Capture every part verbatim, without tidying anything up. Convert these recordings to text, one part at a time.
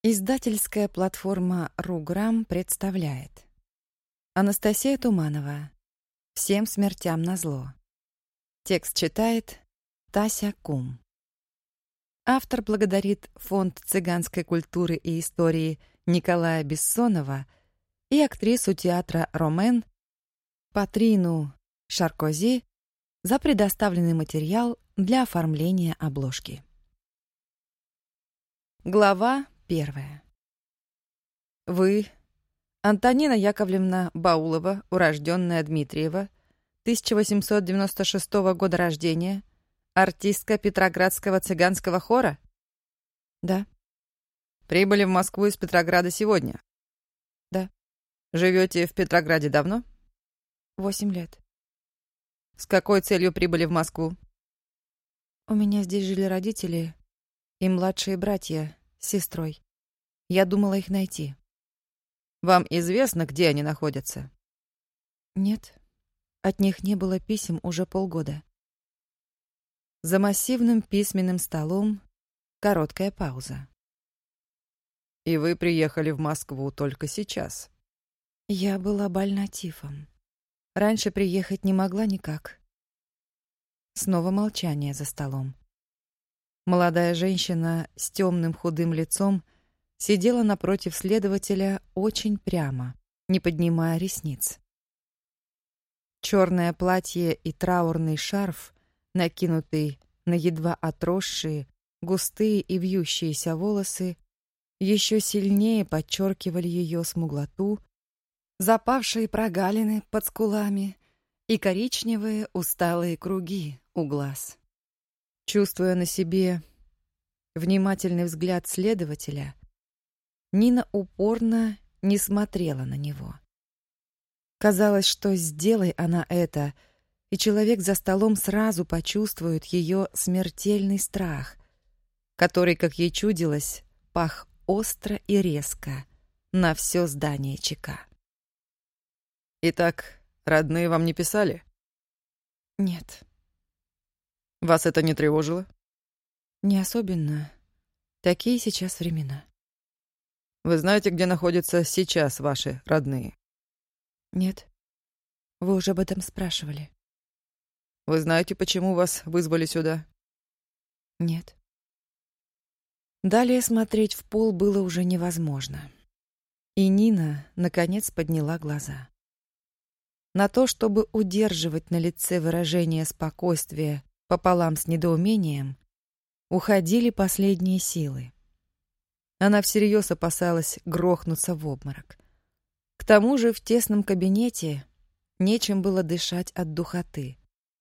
Издательская платформа «Руграм» представляет. Анастасия Туманова. «Всем смертям назло». Текст читает Тася Кум. Автор благодарит Фонд цыганской культуры и истории Николая Бессонова и актрису театра «Ромен» Патрину Шаркози за предоставленный материал для оформления обложки. Глава первая. Вы, Антонина Яковлевна Баулова, урожденная Дмитриева, тысяча восемьсот девяносто шестого года рождения, артистка Петроградского цыганского хора? Да. Прибыли в Москву из Петрограда сегодня? Да. Живете в Петрограде давно? Восемь лет. С какой целью прибыли в Москву? У меня здесь жили родители и младшие братья с сестрой. Я думала их найти. Вам известно, где они находятся? Нет. От них не было писем уже полгода. За массивным письменным столом короткая пауза. И вы приехали в Москву только сейчас? Я была больна тифом. Раньше приехать не могла никак. Снова молчание за столом. Молодая женщина с темным худым лицом сидела напротив следователя очень прямо, не поднимая ресниц. Черное платье и траурный шарф, накинутый на едва отросшие, густые и вьющиеся волосы, еще сильнее подчеркивали ее смуглоту, запавшие прогалины под скулами и коричневые усталые круги у глаз. Чувствуя на себе внимательный взгляд следователя, Нина упорно не смотрела на него. Казалось, что сделай она это, и человек за столом сразу почувствует ее смертельный страх, который, как ей чудилось, пах остро и резко на все здание ЧК. «Итак, родные вам не писали?» «Нет». «Вас это не тревожило?» «Не особенно. Такие сейчас времена». «Вы знаете, где находятся сейчас ваши родные?» «Нет. Вы уже об этом спрашивали». «Вы знаете, почему вас вызвали сюда?» «Нет». Далее смотреть в пол было уже невозможно. И Нина, наконец, подняла глаза. На то, чтобы удерживать на лице выражение спокойствия пополам с недоумением, уходили последние силы. Она всерьез опасалась грохнуться в обморок. К тому же в тесном кабинете нечем было дышать от духоты.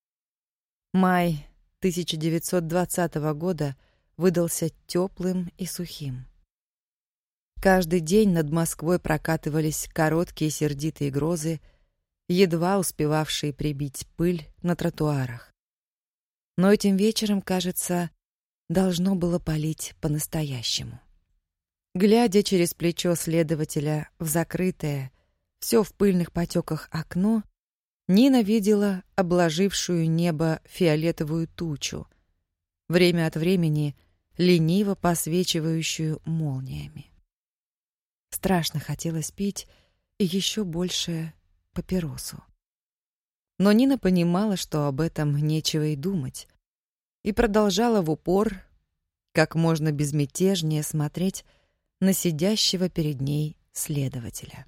Май тысяча девятьсот двадцатого года выдался теплым и сухим. Каждый день над Москвой прокатывались короткие сердитые грозы, едва успевавшие прибить пыль на тротуарах. Но этим вечером, кажется, должно было палить по-настоящему. Глядя через плечо следователя в закрытое, все в пыльных потеках окно, Нина видела обложившую небо фиолетовую тучу, время от времени лениво посвечивающую молниями. Страшно хотелось пить и еще больше папиросу. Но Нина понимала, что об этом нечего и думать, и продолжала в упор, как можно безмятежнее смотреть на сидящего перед ней следователя.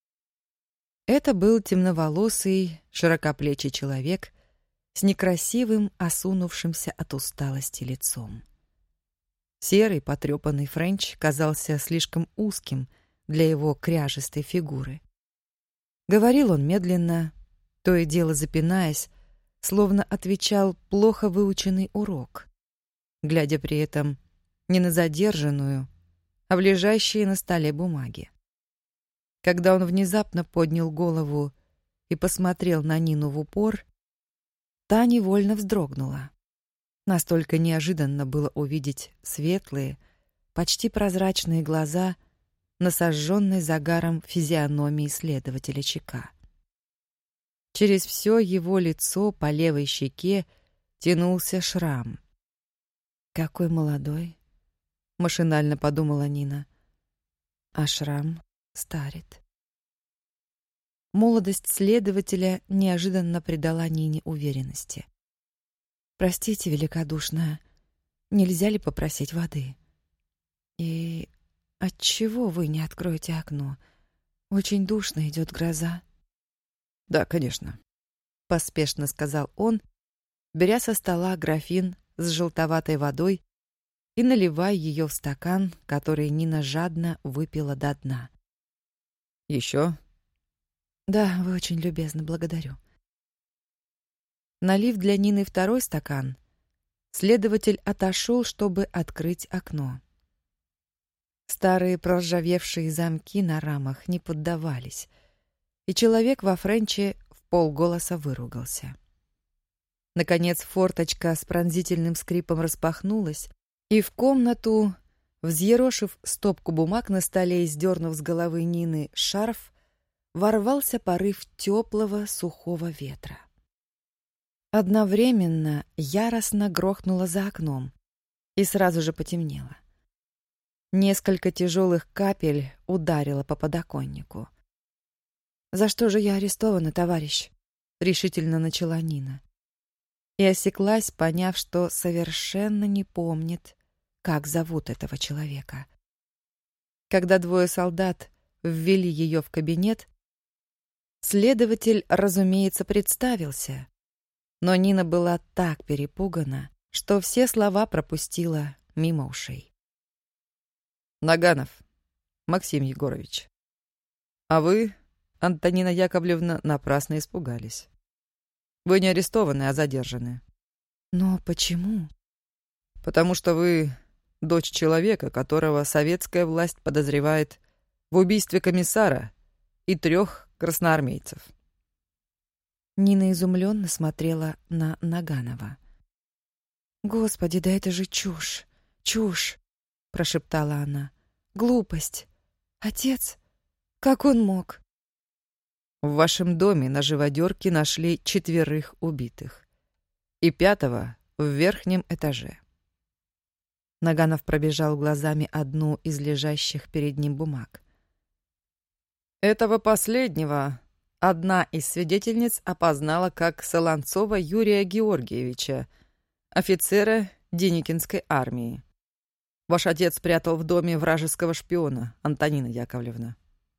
Это был темноволосый, широкоплечий человек с некрасивым, осунувшимся от усталости лицом. Серый, потрепанный френч казался слишком узким для его кряжестой фигуры. Говорил он медленно, то и дело запинаясь, словно отвечал плохо выученный урок, глядя при этом не на задержанную, а в лежащие на столе бумаги. Когда он внезапно поднял голову и посмотрел на Нину в упор, та невольно вздрогнула. Настолько неожиданно было увидеть светлые, почти прозрачные глаза на сожженной загаром физиономии следователя ЧК. Через все его лицо по левой щеке тянулся шрам. «Какой молодой!» — машинально подумала Нина. а шрам старит. Молодость следователя неожиданно придала Нине уверенности. «Простите великодушно, нельзя ли попросить воды? И отчего вы не откроете окно? Очень душно, идет гроза». «Да, конечно», — поспешно сказал он, беря со стола графин с желтоватой водой и наливая ее в стакан, который Нина жадно выпила до дна. «Еще?» «Да, вы очень любезны, благодарю». Налив для Нины второй стакан, следователь отошел, чтобы открыть окно. Старые проржавевшие замки на рамах не поддавались, и человек во френче вполголоса выругался. Наконец форточка с пронзительным скрипом распахнулась, и в комнату, взъерошив стопку бумаг на столе и сдернув с головы Нины шарф, ворвался порыв теплого сухого ветра. Одновременно яростно грохнуло за окном, и сразу же потемнело. Несколько тяжелых капель ударило по подоконнику. «За что же я арестована, товарищ?» — решительно начала Нина. И осеклась, поняв, что совершенно не помнит, как зовут этого человека. Когда двое солдат ввели ее в кабинет, следователь, разумеется, представился, но Нина была так перепугана, что все слова пропустила мимо ушей. «Наганов Максим Егорович. А вы, Антонина Яковлевна, напрасно испугались. Вы не арестованы, а задержаны». «Но почему?» «Потому что вы дочь человека, которого советская власть подозревает в убийстве комиссара и трех красноармейцев». Нина изумленно смотрела на Наганова. «Господи, да это же чушь, чушь!» — прошептала она. «Глупость! Отец? Как он мог?» «В вашем доме на живодерке нашли четверых убитых. И пятого в верхнем этаже». Наганов пробежал глазами одну из лежащих перед ним бумаг. «Этого последнего одна из свидетельниц опознала как Солонцова Юрия Георгиевича, офицера Деникинской армии. Ваш отец спрятал в доме вражеского шпиона, Антонина Яковлевна».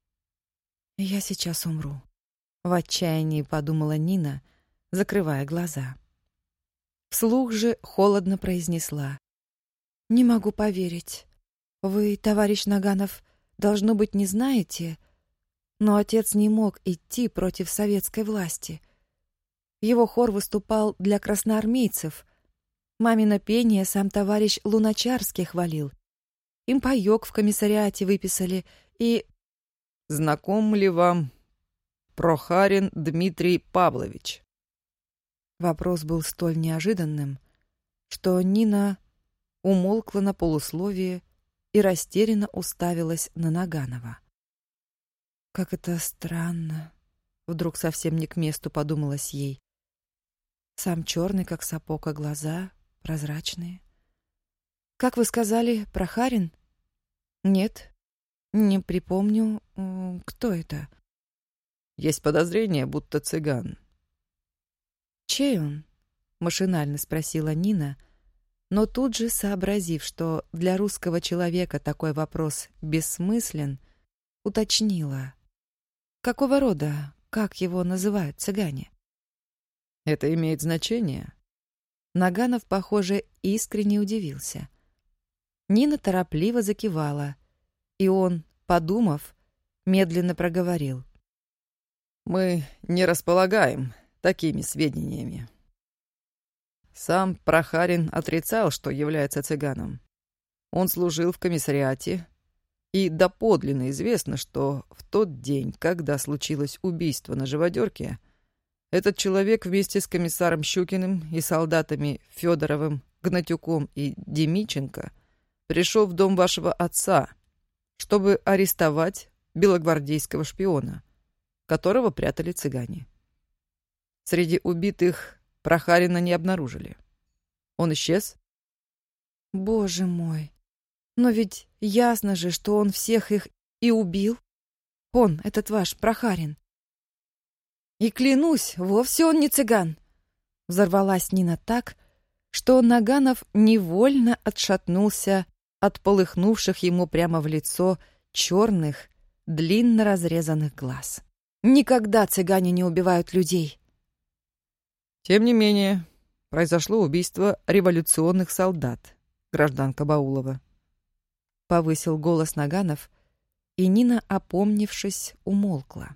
«Я сейчас умру», — в отчаянии подумала Нина, закрывая глаза. Вслух же холодно произнесла: «Не могу поверить. Вы, товарищ Наганов, должно быть, не знаете, но отец не мог идти против советской власти. Его хор выступал для красноармейцев. Мамино пение сам товарищ Луначарский хвалил. Им паёк в комиссариате выписали, и...» «Знаком ли вам Прохарин Дмитрий Павлович?» Вопрос был столь неожиданным, что Нина умолкла на полусловие и растерянно уставилась на Наганова. «Как это странно!» — вдруг совсем не к месту подумалось ей. Сам черный, как сапог, а глаза прозрачные. «Как вы сказали, Прохарин?» «Нет, не припомню, кто это». «Есть подозрение, будто цыган». «Чей он?» — машинально спросила Нина, но тут же, сообразив, что для русского человека такой вопрос бессмыслен, уточнила: «Какого рода, как его называют цыгане?» «Это имеет значение?» Наганов, похоже, искренне удивился. Нина торопливо закивала, и он, подумав, медленно проговорил: «Мы не располагаем такими сведениями. Сам Прохарин отрицал, что является цыганом. Он служил в комиссариате, и доподлинно известно, что в тот день, когда случилось убийство на живодерке, этот человек вместе с комиссаром Щукиным и солдатами Федоровым, Гнатюком и Демиченко пришел в дом вашего отца, чтобы арестовать белогвардейского шпиона, которого прятали цыгане. Среди убитых Прохарина не обнаружили. Он исчез?» «Боже мой! Но ведь ясно же, что он всех их и убил. Он, этот ваш Прохарин. И клянусь, вовсе он не цыган. Взорвалась Нина так, что Наганов невольно отшатнулся от полыхнувших ему прямо в лицо черных, длинно разрезанных глаз. Никогда цыгане не убивают людей. Тем не менее, произошло убийство революционных солдат, гражданка Баулова. Повысил голос Наганов, и Нина, опомнившись, умолкла.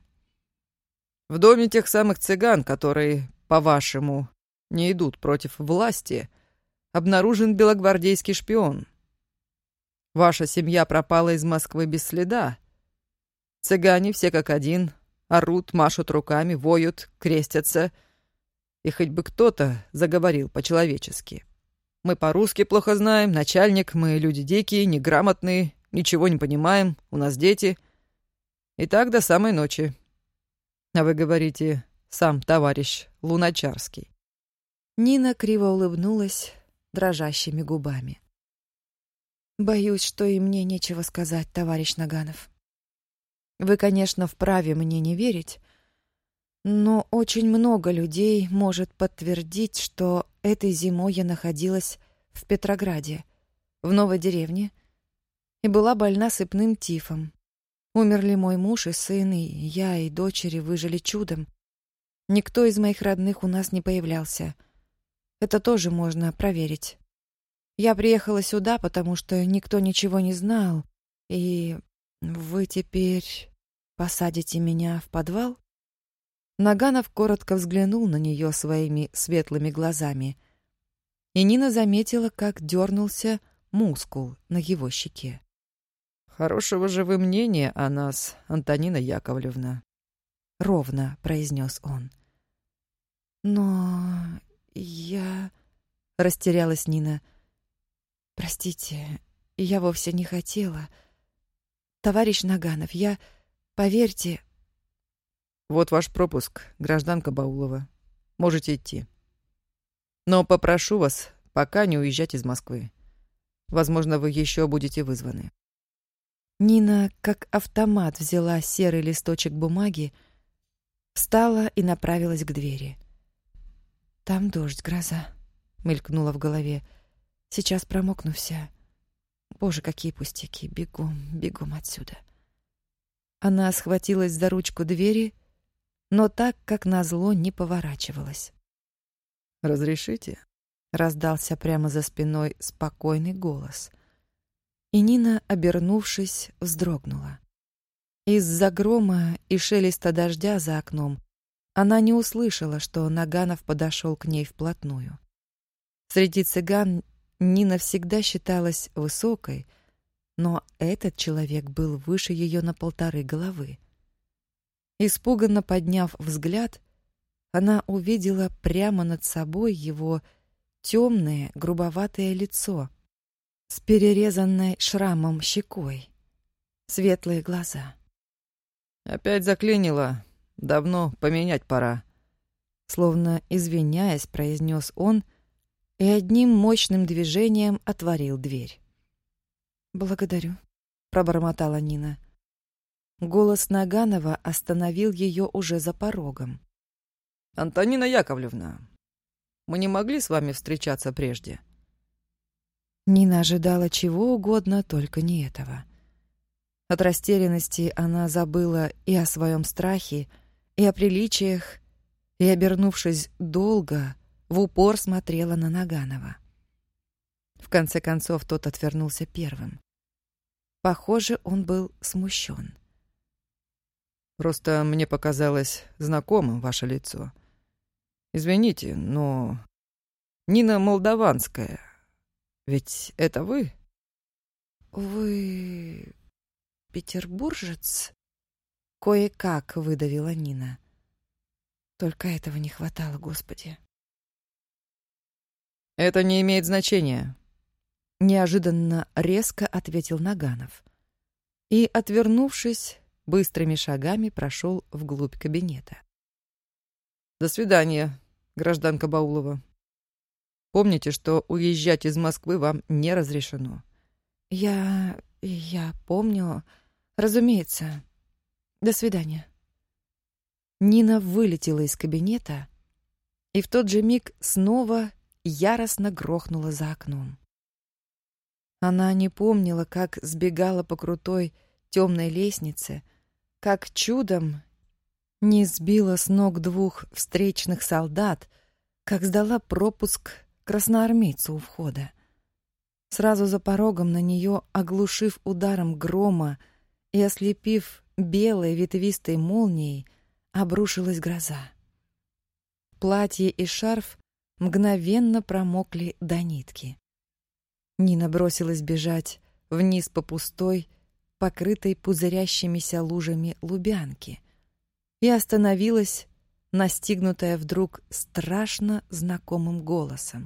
В доме тех самых цыган, которые, по-вашему, не идут против власти, обнаружен белогвардейский шпион. Ваша семья пропала из Москвы без следа. Цыгане все как один, орут, машут руками, воют, крестятся. И хоть бы кто-то заговорил по-человечески. Мы по-русски плохо знаем, начальник, мы люди дикие, неграмотные, ничего не понимаем, у нас дети. И так до самой ночи. А вы говорите, сам товарищ Луначарский. Нина криво улыбнулась дрожащими губами. Боюсь, что и мне нечего сказать, товарищ Наганов. Вы, конечно, вправе мне не верить, но очень много людей может подтвердить, что этой зимой я находилась в Петрограде, в новой деревне, и была больна сыпным тифом. Умерли мой муж и сын, и я, и дочери выжили чудом. Никто из моих родных у нас не появлялся. Это тоже можно проверить. Я приехала сюда, потому что никто ничего не знал, и вы теперь посадите меня в подвал? Наганов коротко взглянул на нее своими светлыми глазами, и Нина заметила, как дернулся мускул на его щеке. «Хорошего же вы мнения о нас, Антонина Яковлевна», — ровно произнес он. «Но я...» — растерялась Нина. «Простите, я вовсе не хотела. Товарищ Наганов, я... Поверьте...» «Вот ваш пропуск, гражданка Баулова. Можете идти. Но попрошу вас пока не уезжать из Москвы. Возможно, вы еще будете вызваны». Нина, как автомат, взяла серый листочек бумаги, встала и направилась к двери. «Там дождь, гроза», — мелькнула в голове. «Сейчас промокну вся. Боже, какие пустяки! Бегом, бегом отсюда». Она схватилась за ручку двери, но так, как назло, не поворачивалась. «Разрешите?» — раздался прямо за спиной спокойный голос. И Нина, обернувшись, вздрогнула. Из-за грома и шелеста дождя за окном она не услышала, что Наганов подошел к ней вплотную. Среди цыган Нина всегда считалась высокой, но этот человек был выше ее на полторы головы. Испуганно подняв взгляд, она увидела прямо над собой его темное, грубоватое лицо с перерезанной шрамом щекой, светлые глаза. «Опять заклинило. Давно поменять пора», — словно извиняясь, произнес он и одним мощным движением отворил дверь. «Благодарю», — пробормотала Нина. Голос Наганова остановил ее уже за порогом. «Антонина Яковлевна, мы не могли с вами встречаться прежде?» Нина ожидала чего угодно, только не этого. От растерянности она забыла и о своем страхе, и о приличиях, и, обернувшись долго, в упор смотрела на Наганова. В конце концов, тот отвернулся первым. Похоже, он был смущен. «Просто мне показалось знакомым ваше лицо. Извините, но... Нина Молдаванская. Ведь это вы?» «Вы... петербуржец?» — кое-как выдавила Нина. Только этого не хватало, Господи. «Это не имеет значения», — неожиданно резко ответил Наганов. И, отвернувшись, быстрыми шагами прошел вглубь кабинета. «До свидания, гражданка Баулова. Помните, что уезжать из Москвы вам не разрешено». «Я... я помню. Разумеется. До свидания. Нина вылетела из кабинета и в тот же миг снова яростно грохнула за окном. Она не помнила, как сбегала по крутой темной лестнице, как чудом не сбила с ног двух встречных солдат, как сдала пропуск красноармейцу у входа. Сразу за порогом на нее, оглушив ударом грома и ослепив белой ветвистой молнией, обрушилась гроза. Платье и шарф мгновенно промокли до нитки. Нина бросилась бежать вниз по пустой, покрытой пузырящимися лужами лубянке, и остановилась, настигнутая вдруг страшно знакомым голосом.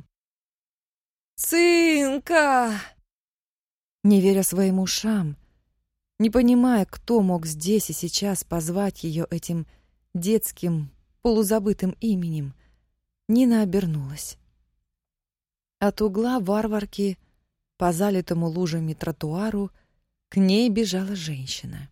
«Цинка!» Не веря своим ушам, не понимая, кто мог здесь и сейчас позвать ее этим детским, полузабытым именем, Нина обернулась. От угла Варварки по залитому лужами тротуару к ней бежала женщина.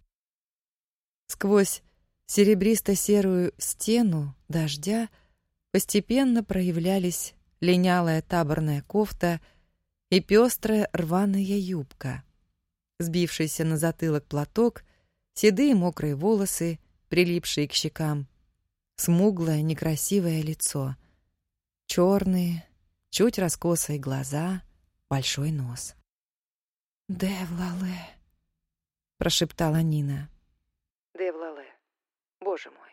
Сквозь серебристо-серую стену дождя постепенно проявлялись линялая таборная кофта и пестрая рваная юбка, сбившийся на затылок платок, седые мокрые волосы, прилипшие к щекам, смуглое некрасивое лицо, черные, чуть раскосые глаза, большой нос. «Девлале», — прошептала Нина. «Девлале, боже мой».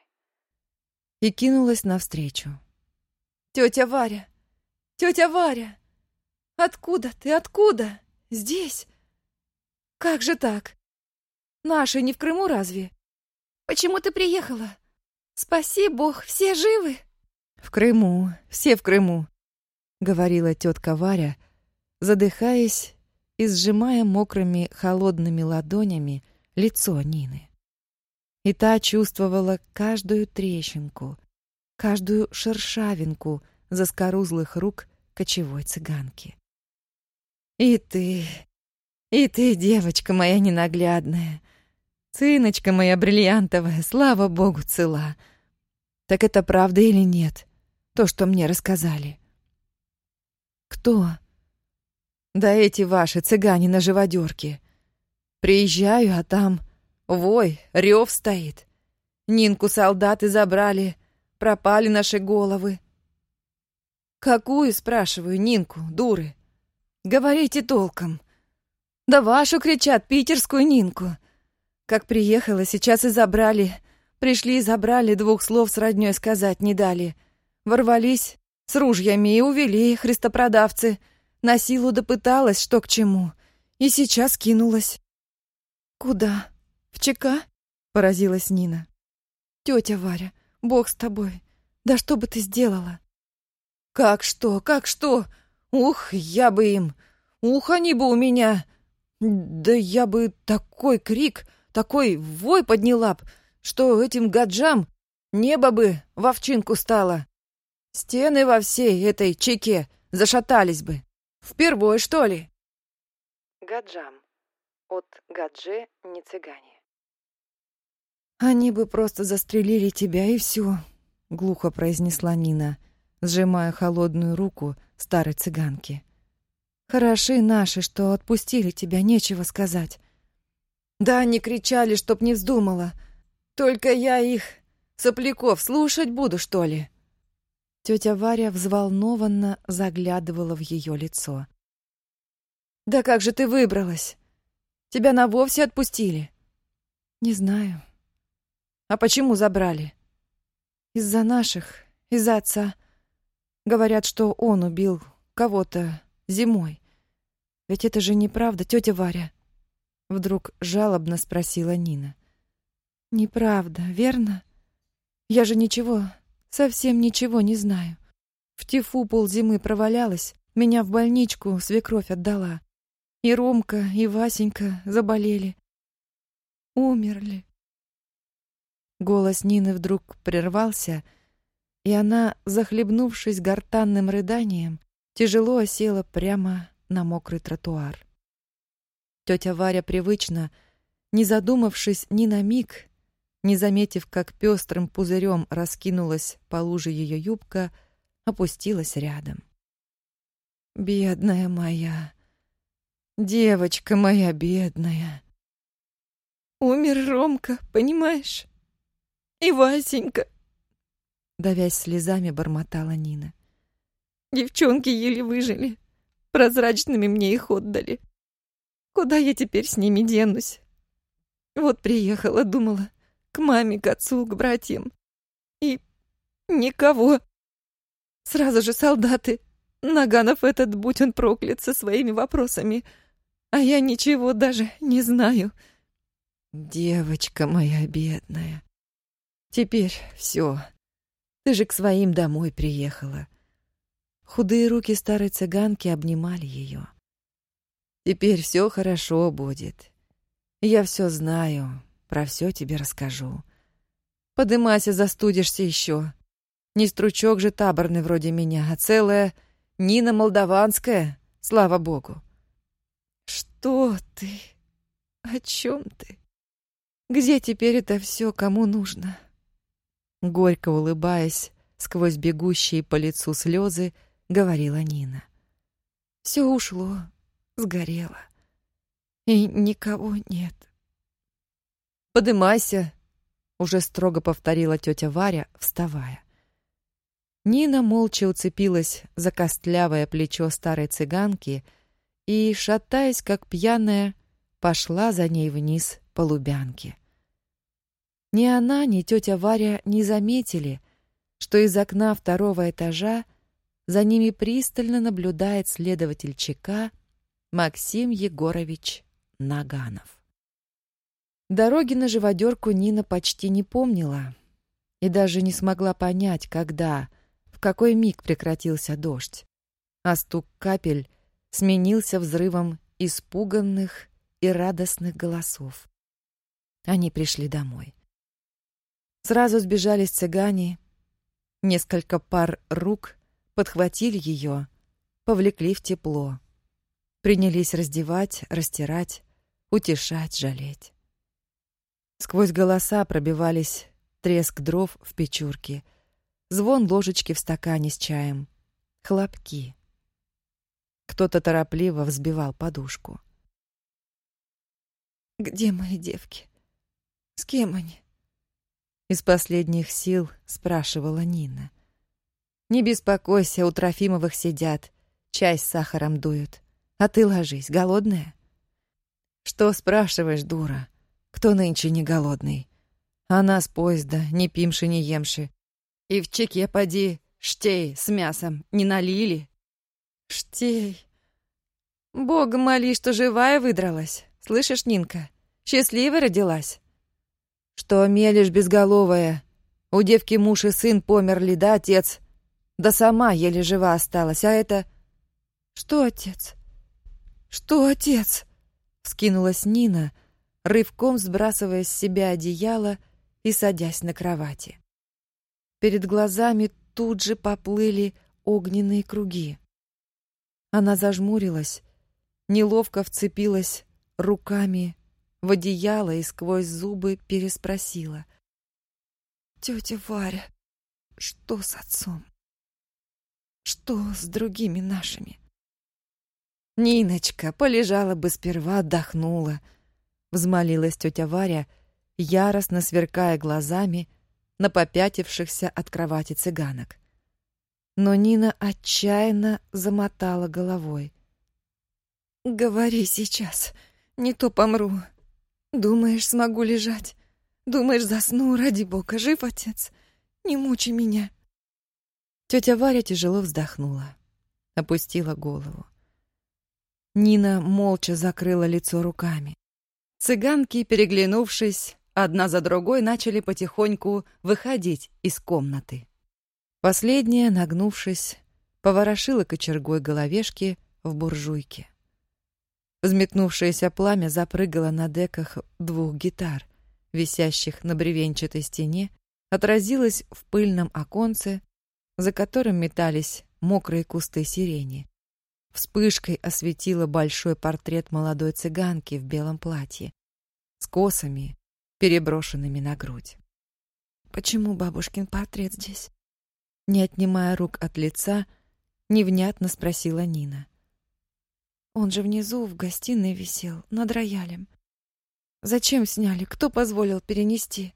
И кинулась навстречу. «Тетя Варя! Тетя Варя! Откуда ты? Откуда? Здесь? Как же так? Наши не в Крыму разве? Почему ты приехала? Спаси Бог, все живы?» «В Крыму, все в Крыму», — говорила тетка Варя, задыхаясь и сжимая мокрыми холодными ладонями лицо Нины. И та чувствовала каждую трещинку, каждую шершавинку заскорузлых рук кочевой цыганки. «И ты, и ты, девочка моя ненаглядная, циночка моя бриллиантовая, слава богу, цела. Так это правда или нет, то, что мне рассказали?» «Кто?» «Да эти ваши цыгане на живодерке. Приезжаю, а там вой, рев стоит. Нинку солдаты забрали, пропали наши головы». «Какую, спрашиваю, Нинку, дуры? Говорите толком. Да вашу, кричат, питерскую Нинку. Как приехала, сейчас и забрали. Пришли и забрали, двух слов с роднёй сказать не дали. Ворвались с ружьями и увели христопродавцы. На силу допыталась, что к чему. И сейчас кинулась». «Куда? В ЧК?» — поразилась Нина. «Тетя Варя, Бог с тобой. Да что бы ты сделала?» «Как что, как что? Ух, я бы им! Ух, они бы у меня! Да я бы такой крик, такой вой подняла б, что этим гаджам небо бы в овчинку стало. Стены во всей этой чеке зашатались бы. Впервой, что ли?» Гаджам. От гадже не цыгане. «Они бы просто застрелили тебя, и все», — глухо произнесла Нина, сжимая холодную руку старой цыганки. «Хороши наши, что отпустили тебя, нечего сказать». «Да они кричали, чтоб не вздумала. Только я их, сопляков, слушать буду, что ли?» Тетя Варя взволнованно заглядывала в ее лицо. «Да как же ты выбралась? Тебя на вовсе отпустили?» «Не знаю». «А почему забрали?» «Из-за наших, из-за отца. Говорят, что он убил кого-то зимой. Ведь это же неправда, тетя Варя?» Вдруг жалобно спросила Нина. «Неправда, верно? Я же ничего, совсем ничего не знаю. В тифу ползимы провалялась, меня в больничку свекровь отдала. И Ромка, и Васенька заболели. Умерли». Голос Нины вдруг прервался, и она, захлебнувшись гортанным рыданием, тяжело осела прямо на мокрый тротуар. Тетя Варя привычно, Не задумавшись ни на миг, не заметив, как пестрым пузырем раскинулась по луже ее юбка, опустилась рядом. «Бедная моя, девочка моя бедная. Умер Ромка, понимаешь? И Васенька!» Давясь слезами, бормотала Нина. «Девчонки еле выжили. Прозрачными мне их отдали. Куда я теперь с ними денусь? Вот приехала, думала, к маме, к отцу, к братьям. И никого. Сразу же солдаты. Наганов этот, будь он проклят, со своими вопросами. А я ничего даже не знаю. Девочка моя бедная. Теперь все. Ты же к своим домой приехала». Худые руки старой цыганки обнимали ее. «Теперь все хорошо будет. Я все знаю, про все тебе расскажу. Подымайся, застудишься еще. Не стручок же таборный вроде меня, а целая Нина Молдаванская, слава богу». «Что ты? О чем ты? Где теперь это все, кому нужно?» Горько улыбаясь сквозь бегущие по лицу слезы, говорила Нина. «Все ушло, сгорело, и никого нет». «Подымайся», — уже строго повторила тетя Варя, вставая. Нина молча уцепилась за костлявое плечо старой цыганки и, шатаясь как пьяная, пошла за ней вниз по Лубянке. Ни она, ни тетя Варя не заметили, что из окна второго этажа за ними пристально наблюдает следователь ЧК Максим Егорович Наганов. Дороги на живодерку Нина почти не помнила и даже не смогла понять, когда, в какой миг прекратился дождь, а стук капель сменился взрывом испуганных и радостных голосов. Они пришли домой. Сразу сбежались цыгане, несколько пар рук подхватили ее, повлекли в тепло, принялись раздевать, растирать, утешать, жалеть. Сквозь голоса пробивались треск дров в печурке, звон ложечки в стакане с чаем, хлопки. Кто-то торопливо взбивал подушку. «Где мои девки? С кем они?» Из последних сил спрашивала Нина. «Не беспокойся, у Трофимовых сидят, чай с сахаром дуют. А ты ложись, голодная?» «Что спрашиваешь, дура? Кто нынче не голодный? Она с поезда, не пимши, не емши. И в чеке поди штей с мясом не налили». «Штей? Бога моли, что живая выдралась. Слышишь, Нинка, счастливой родилась?» «Что мелешь, безголовая? У девки муж и сын померли, да, отец? Да сама еле жива осталась, а это...» «Что, отец? Что, отец?» Вскинулась Нина, рывком сбрасывая с себя одеяло и садясь на кровати. Перед глазами тут же поплыли огненные круги. Она зажмурилась, неловко вцепилась руками в одеяло и сквозь зубы переспросила: «Тетя Варя, что с отцом? Что с другими нашими?» «Ниночка, полежала бы сперва, отдохнула», — взмолилась тетя Варя, яростно сверкая глазами на попятившихся от кровати цыганок. Но Нина отчаянно замотала головой. «Говори сейчас, не то помру. Думаешь, смогу лежать? Думаешь, засну, ради бога, жив отец? Не мучи меня». Тетя Варя тяжело вздохнула, опустила голову. Нина молча закрыла лицо руками. Цыганки, переглянувшись, одна за другой начали потихоньку выходить из комнаты. Последняя, нагнувшись, поворошила кочергой головешки в буржуйке. Взметнувшееся пламя запрыгало на деках двух гитар, висящих на бревенчатой стене, отразилось в пыльном оконце, за которым метались мокрые кусты сирени. Вспышкой осветила большой портрет молодой цыганки в белом платье. с косами, переброшенными на грудь. «Почему бабушкин портрет здесь?» Не отнимая рук от лица, невнятно спросила Нина. «Он же внизу в гостиной висел, над роялем. Зачем сняли? Кто позволил перенести?»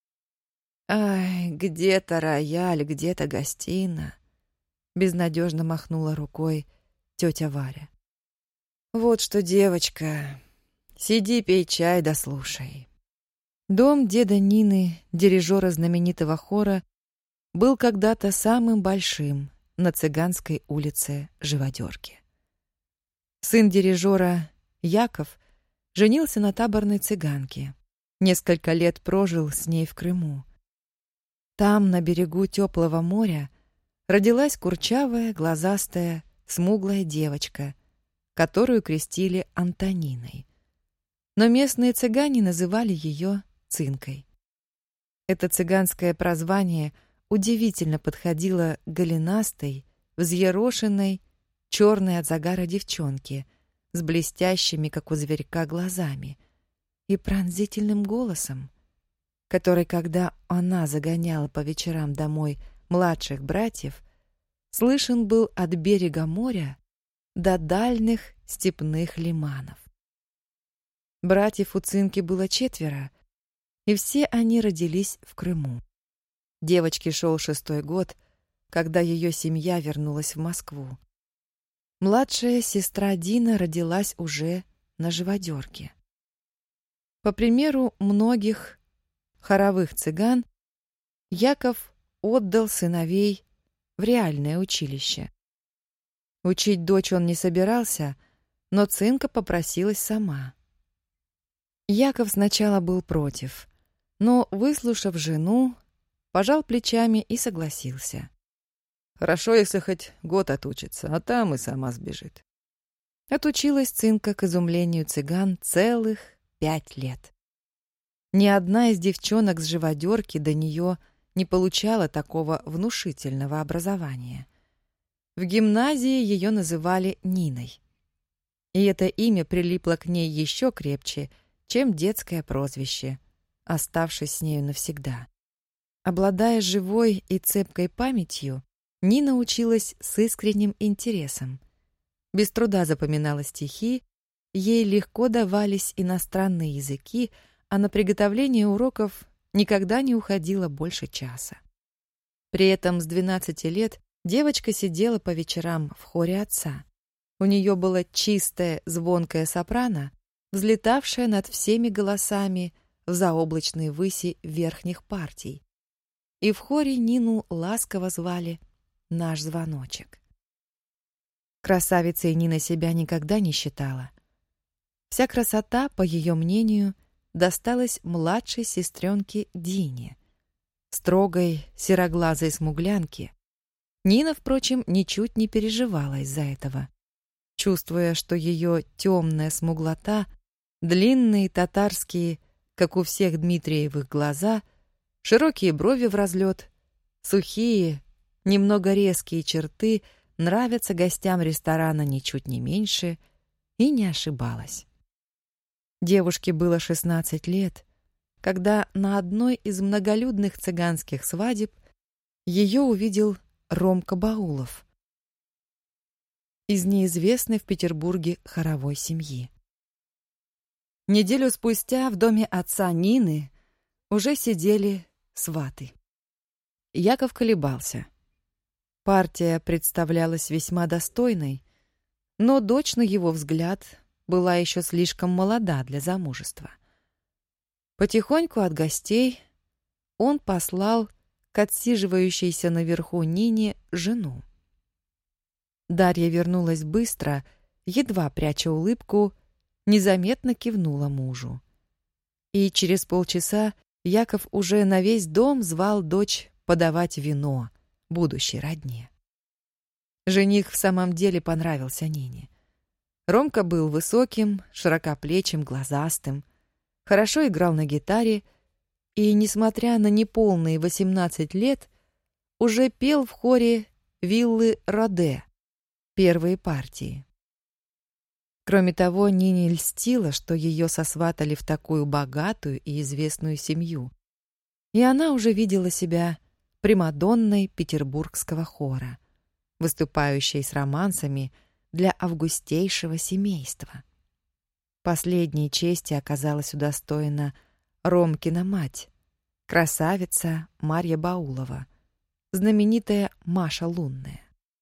«Ай, где-то рояль, где-то гостиная», — безнадежно махнула рукой тетя Варя. «Вот что, девочка, сиди, пей чай да слушай». Дом деда Нины, дирижера знаменитого хора, был когда-то самым большим на Цыганской улице Живодерки. Сын дирижера, Яков, женился на таборной цыганке. Несколько лет прожил с ней в Крыму. Там, на берегу теплого моря, родилась курчавая, глазастая, смуглая девочка, которую крестили Антониной. Но местные цыгане называли ее Цинкой. Это цыганское прозвание удивительно подходило к голенастой, взъерошенной, черной от загара девчонке с блестящими, как у зверька, глазами и пронзительным голосом, который, когда она загоняла по вечерам домой младших братьев, слышен был от берега моря до дальних степных лиманов. Братьев у Цинки было четверо, и все они родились в Крыму. Девочке шел шестой год, когда ее семья вернулась в Москву. Младшая сестра Дина родилась уже на Живодерке. По примеру многих хоровых цыган, Яков отдал сыновей в реальное училище. Учить дочь он не собирался, но Цинка попросилась сама. Яков сначала был против, но, выслушав жену, пожал плечами и согласился. Хорошо, если хоть год отучится, а там и сама сбежит. Отучилась Цинка, к изумлению цыган, целых пять лет. Ни одна из девчонок с Живодерки до нее не получала такого внушительного образования. В гимназии ее называли Ниной. И это имя прилипло к ней еще крепче, чем детское прозвище, оставшись с нею навсегда. Обладая живой и цепкой памятью, Нина училась с искренним интересом. Без труда запоминала стихи, ей легко давались иностранные языки, а на приготовление уроков никогда не уходило больше часа. При этом с двенадцати лет девочка сидела по вечерам в хоре отца. У нее было чистое, звонкое сопрано, взлетавшее над всеми голосами в заоблачной выси верхних партий. И в хоре Нину ласково звали «Наш звоночек». Красавицей Нина себя никогда не считала. Вся красота, по ее мнению, досталась младшей сестренке Дине, строгой сероглазой смуглянке. Нина, впрочем, ничуть не переживала из-за этого, чувствуя, что ее темная смуглота, длинные татарские, как у всех Дмитриевых, глаза, широкие брови в разлет, сухие, немного резкие черты нравятся гостям ресторана ничуть не меньше, и не ошибалась. Девушке было шестнадцать лет, когда на одной из многолюдных цыганских свадеб ее увидел Ромка Баулов из неизвестной в Петербурге хоровой семьи. Неделю спустя в доме отца Нины уже сидели сваты. Яков колебался. Партия представлялась весьма достойной, но дочь, на его взгляд, была еще слишком молода для замужества. Потихоньку от гостей он послал к отсиживающейся наверху Нине жену. Дарья вернулась быстро, едва пряча улыбку, незаметно кивнула мужу. И через полчаса Яков уже на весь дом звал дочь подавать вино будущей родне. Жених в самом деле понравился Нине. Ромка был высоким, широкоплечим, глазастым, хорошо играл на гитаре и, несмотря на неполные восемнадцать лет, уже пел в хоре виллы Роде, первые партии. Кроме того, Нине льстило, что ее сосватали в такую богатую и известную семью, и она уже видела себя примадонной петербургского хора, выступающей с романсами для августейшего семейства. Последней чести оказалась удостоена Ромкина мать, красавица Марья Баулова, знаменитая Маша Лунная.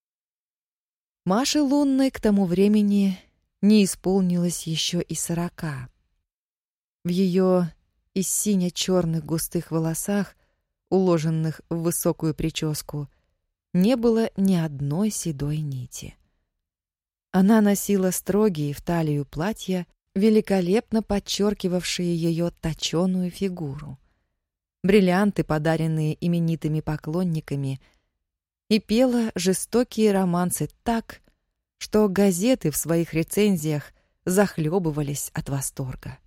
Маше Лунной к тому времени не исполнилось еще и сорока. В ее из сине-черных густых волосах, уложенных в высокую прическу, не было ни одной седой нити. Она носила строгие в талию платья, великолепно подчеркивавшие ее точеную фигуру, бриллианты, подаренные именитыми поклонниками, и пела жестокие романсы так, что газеты в своих рецензиях захлебывались от восторга.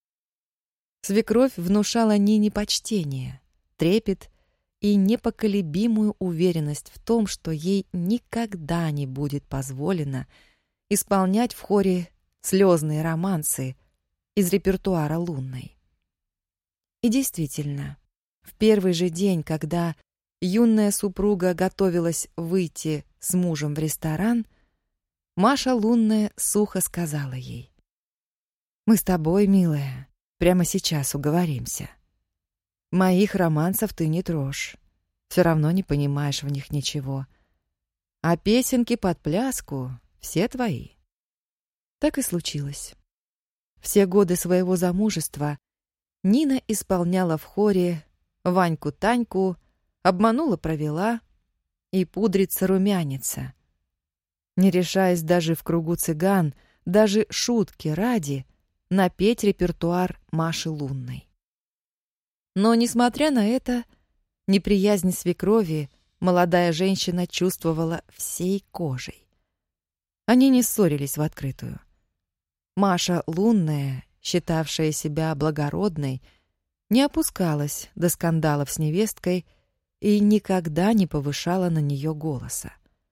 Свекровь внушала Нине почтение, трепет и непоколебимую уверенность в том, что ей никогда не будет позволено исполнять в хоре слезные романсы из репертуара Лунной. И действительно, в первый же день, когда юная супруга готовилась выйти с мужем в ресторан, Маша Лунная сухо сказала ей: «Мы с тобой, милая, прямо сейчас уговоримся. Моих романсов ты не трожь, все равно не понимаешь в них ничего. А песенки под пляску все твои». Так и случилось. Все годы своего замужества Нина исполняла в хоре Ваньку-Таньку, обманула-провела и пудрится-румянится, не решаясь даже в кругу цыган, даже шутки ради, напеть репертуар Маши Лунной. Но, несмотря на это, неприязнь свекрови молодая женщина чувствовала всей кожей. Они не ссорились в открытую. Маша Лунная, считавшая себя благородной, не опускалась до скандалов с невесткой и никогда не повышала на нее голоса.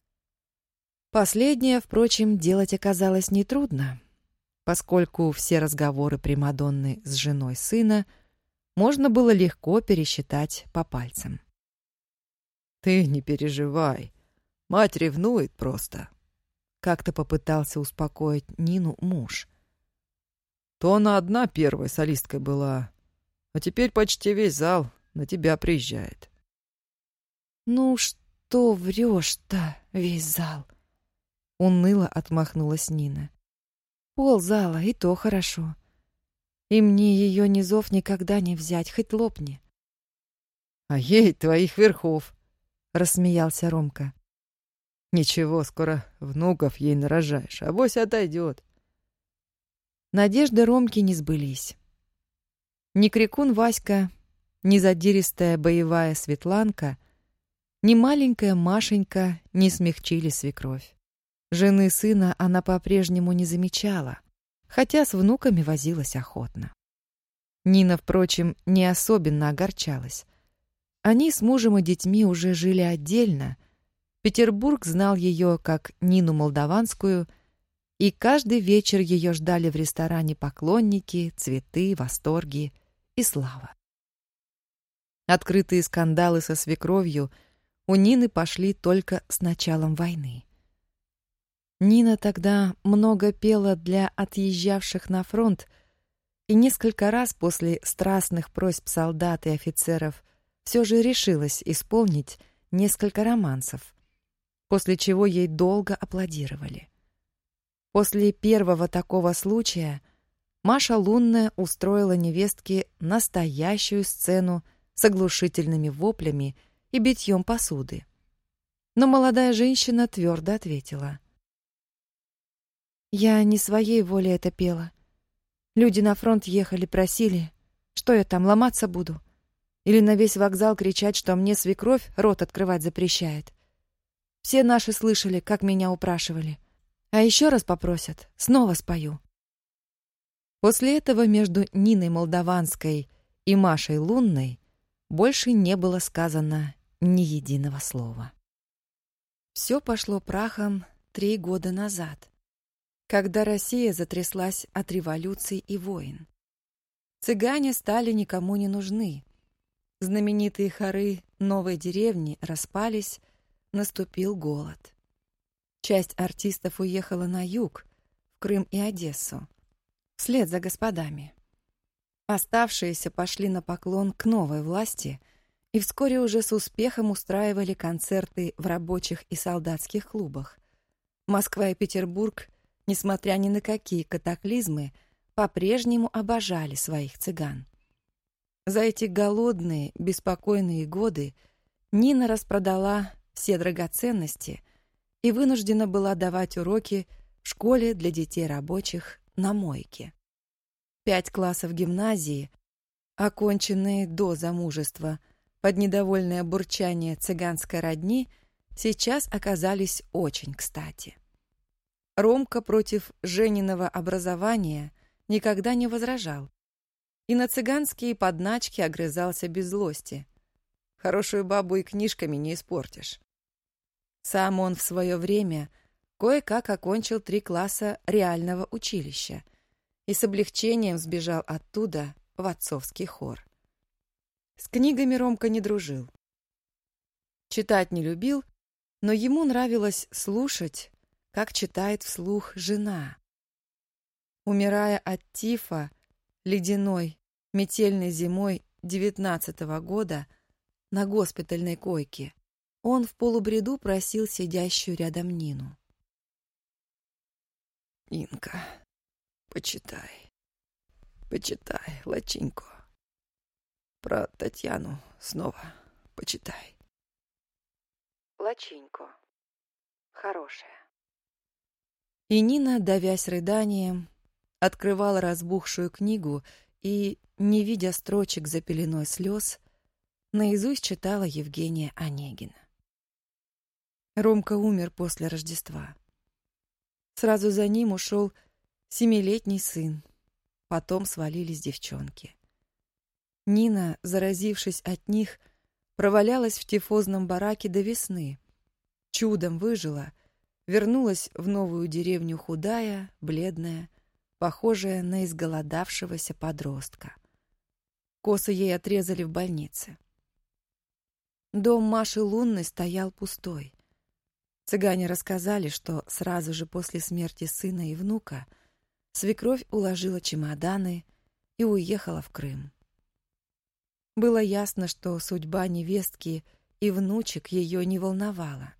Последнее, впрочем, делать оказалось нетрудно, поскольку все разговоры примадонны с женой сына можно было легко пересчитать по пальцам. «Ты не переживай, мать ревнует просто», — как-то попытался успокоить Нину муж. «То она одна первой солисткой была, а теперь почти весь зал на тебя приезжает». «Ну что врешь-то, весь зал?» — уныло отмахнулась Нина. «Ползала, и то хорошо. И мне ее низов никогда не взять, хоть лопни». «А ей твоих верхов», — рассмеялся Ромка. «Ничего, скоро внуков ей нарожаешь, авось отойдет». Надежды Ромки не сбылись. Ни крикун Васька, ни задиристая боевая Светланка, ни маленькая Машенька не смягчили свекровь. Жены сына она по-прежнему не замечала, хотя с внуками возилась охотно. Нина, впрочем, не особенно огорчалась. Они с мужем и детьми уже жили отдельно. Петербург знал ее как Нину Молдаванскую, и каждый вечер ее ждали в ресторане поклонники, цветы, восторги и слава. Открытые скандалы со свекровью у Нины пошли только с началом войны. Нина тогда много пела для отъезжавших на фронт, и несколько раз после страстных просьб солдат и офицеров все же решилась исполнить несколько романсов, после чего ей долго аплодировали. После первого такого случая Маша Лунная устроила невестке настоящую сцену с оглушительными воплями и битьем посуды. Но молодая женщина твердо ответила: «Я не своей волей это пела. Люди на фронт ехали, просили. Что я там, ломаться буду? Или на весь вокзал кричать, что мне свекровь рот открывать запрещает? Все наши слышали, как меня упрашивали. А еще раз попросят, снова спою». После этого между Ниной Молдаванской и Машей Лунной больше не было сказано ни единого слова. Все пошло прахом три года назад, когда Россия затряслась от революций и войн. Цыгане стали никому не нужны. Знаменитые хоры новой деревни распались, наступил голод. Часть артистов уехала на юг, в Крым и Одессу, вслед за господами. Оставшиеся пошли на поклон к новой власти и вскоре уже с успехом устраивали концерты в рабочих и солдатских клубах. Москва и Петербург, несмотря ни на какие катаклизмы, по-прежнему обожали своих цыган. За эти голодные, беспокойные годы Нина распродала все драгоценности и вынуждена была давать уроки в школе для детей рабочих на мойке. Пять классов гимназии, оконченные до замужества под недовольное бурчание цыганской родни, сейчас оказались очень кстати. Ромка против Жениного образования никогда не возражал и на цыганские подначки огрызался без злости. Хорошую бабу и книжками не испортишь. Сам он в свое время кое-как окончил три класса реального училища и с облегчением сбежал оттуда в отцовский хор. С книгами Ромка не дружил. Читать не любил, но ему нравилось слушать, как читает вслух жена. Умирая от тифа ледяной, метельной зимой девятнадцатого года на госпитальной койке, он в полубреду просил сидящую рядом Нину. «Инка, почитай, почитай, лачиньку. Про Татьяну снова почитай». Лачиньку. Хорошая. И Нина, давясь рыданием, открывала разбухшую книгу и, не видя строчек за пеленой слез, наизусть читала Евгения Онегина. Ромка умер после Рождества. Сразу за ним ушел семилетний сын, потом свалились девчонки. Нина, заразившись от них, провалялась в тифозном бараке до весны, чудом выжила, вернулась в новую деревню худая, бледная, похожая на изголодавшегося подростка. Косы ей отрезали в больнице. Дом Маши Лунной стоял пустой. Цыгане рассказали, что сразу же после смерти сына и внука свекровь уложила чемоданы и уехала в Крым. Было ясно, что судьба невестки и внучек ее не волновала.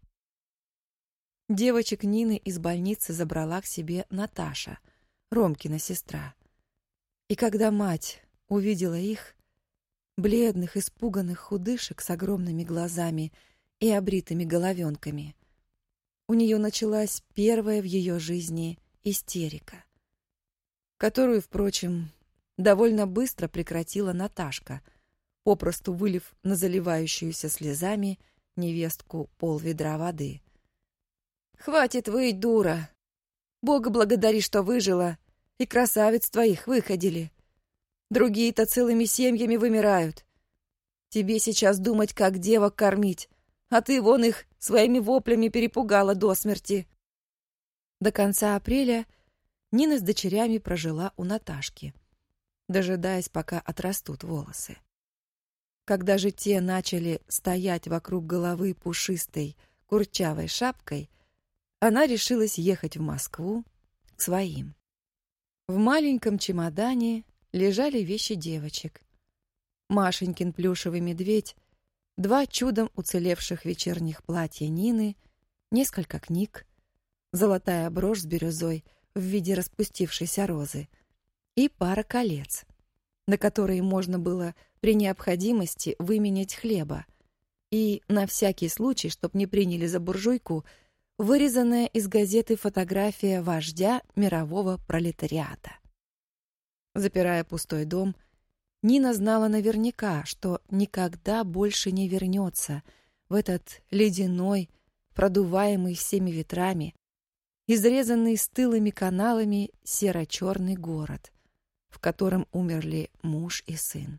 Девочек Нины из больницы забрала к себе Наташа, Ромкина сестра. И когда мать увидела их, бледных, испуганных худышек с огромными глазами и обритыми головенками, у нее началась первая в ее жизни истерика, которую, впрочем, довольно быстро прекратила Наташка, попросту вылив на заливающуюся слезами невестку полведра воды. «Хватит выть, дура! Бога благодари, что выжила, и красавиц твоих выходили. Другие-то целыми семьями вымирают. Тебе сейчас думать, как девок кормить, а ты вон их своими воплями перепугала до смерти». До конца апреля Нина с дочерями прожила у Наташки, дожидаясь, пока отрастут волосы. Когда же те начали стоять вокруг головы пушистой, курчавой шапкой, она решилась ехать в Москву к своим. В маленьком чемодане лежали вещи девочек. Машенькин плюшевый медведь, два чудом уцелевших вечерних платья Нины, несколько книг, золотая брошь с бирюзой в виде распустившейся розы и пара колец, на которые можно было при необходимости выменять хлеба, и, на всякий случай, чтоб не приняли за буржуйку, вырезанная из газеты фотография вождя мирового пролетариата. Запирая пустой дом, Нина знала наверняка, что никогда больше не вернется в этот ледяной, продуваемый всеми ветрами, изрезанный стылыми каналами серо-черный город, в котором умерли муж и сын.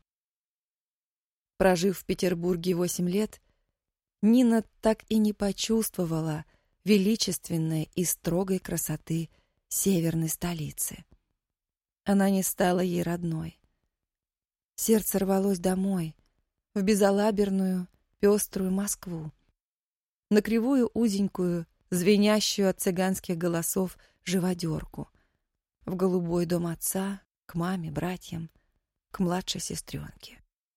Прожив в Петербурге восемь лет, Нина так и не почувствовала величественной и строгой красоты северной столицы. Она не стала ей родной. Сердце рвалось домой, в безалаберную, пеструю Москву, на кривую, узенькую, звенящую от цыганских голосов живодерку, в голубой дом отца, к маме, братьям, к младшей сестренке.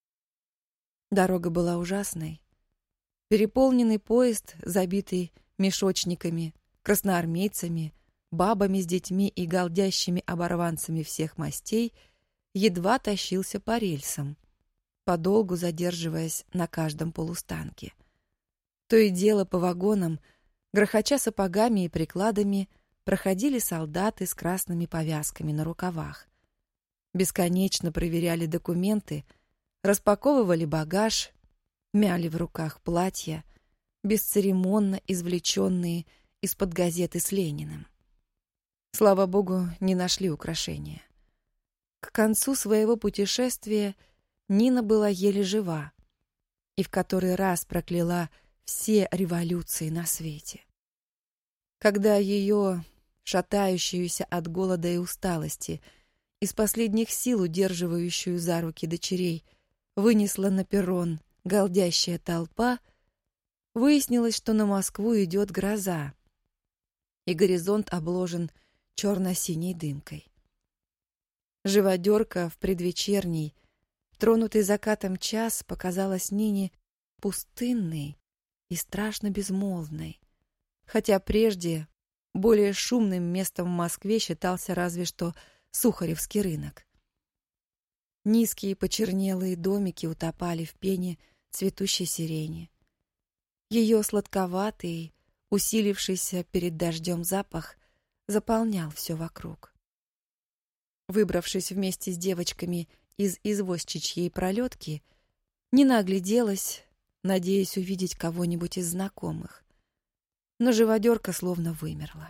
Дорога была ужасной. Переполненный поезд, забитый мешочниками, красноармейцами, бабами с детьми и галдящими оборванцами всех мастей, едва тащился по рельсам, подолгу задерживаясь на каждом полустанке. То и дело по вагонам, грохоча сапогами и прикладами, проходили солдаты с красными повязками на рукавах. Бесконечно проверяли документы, распаковывали багаж, мяли в руках платья, бесцеремонно извлеченные из-под газеты с Лениным. Слава богу, не нашли украшения. К концу своего путешествия Нина была еле жива и в который раз прокляла все революции на свете. Когда ее, шатающуюся от голода и усталости, из последних сил удерживающую за руки дочерей, вынесла на перрон галдящая толпа, выяснилось, что на Москву идет гроза, и горизонт обложен черно-синей дымкой. Живодерка в предвечерний, тронутый закатом час, показалась Нине пустынной и страшно безмолвной, хотя прежде более шумным местом в Москве считался разве что Сухаревский рынок. Низкие почернелые домики утопали в пене цветущей сирени. Ее сладковатый, усилившийся перед дождем запах заполнял все вокруг. Выбравшись вместе с девочками из извозчичьей пролетки, Нина огляделась, надеясь увидеть кого-нибудь из знакомых. Но живодерка словно вымерла.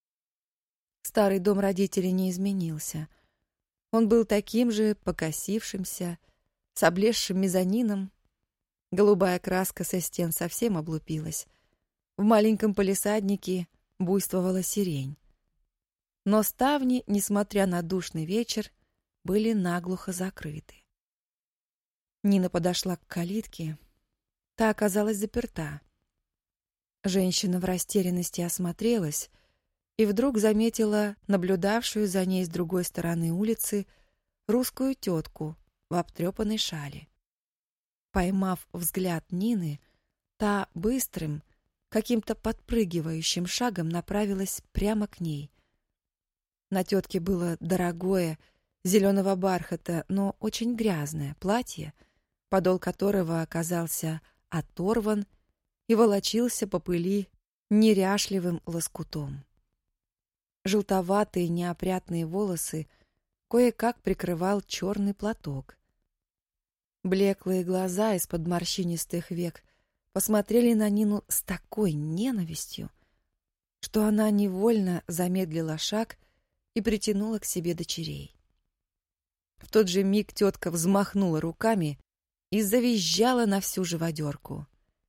Старый дом родителей не изменился. Он был таким же покосившимся, с облезшим мезонином. Голубая краска со стен совсем облупилась. В маленьком палисаднике буйствовала сирень. Но ставни, несмотря на душный вечер, были наглухо закрыты. Нина подошла к калитке. Та оказалась заперта. Женщина в растерянности осмотрелась и вдруг заметила наблюдавшую за ней с другой стороны улицы русскую тетку в обтрепанной шали. Поймав взгляд Нины, та быстрым, каким-то подпрыгивающим шагом направилась прямо к ней. На тетке было дорогое, зеленого бархата, но очень грязное платье, подол которого оказался оторван и волочился по пыли неряшливым лоскутом. Желтоватые неопрятные волосы кое-как прикрывал черный платок. Блеклые глаза из-под морщинистых век посмотрели на Нину с такой ненавистью, что она невольно замедлила шаг и притянула к себе дочерей. В тот же миг тетка взмахнула руками и завизжала на всю живодерку.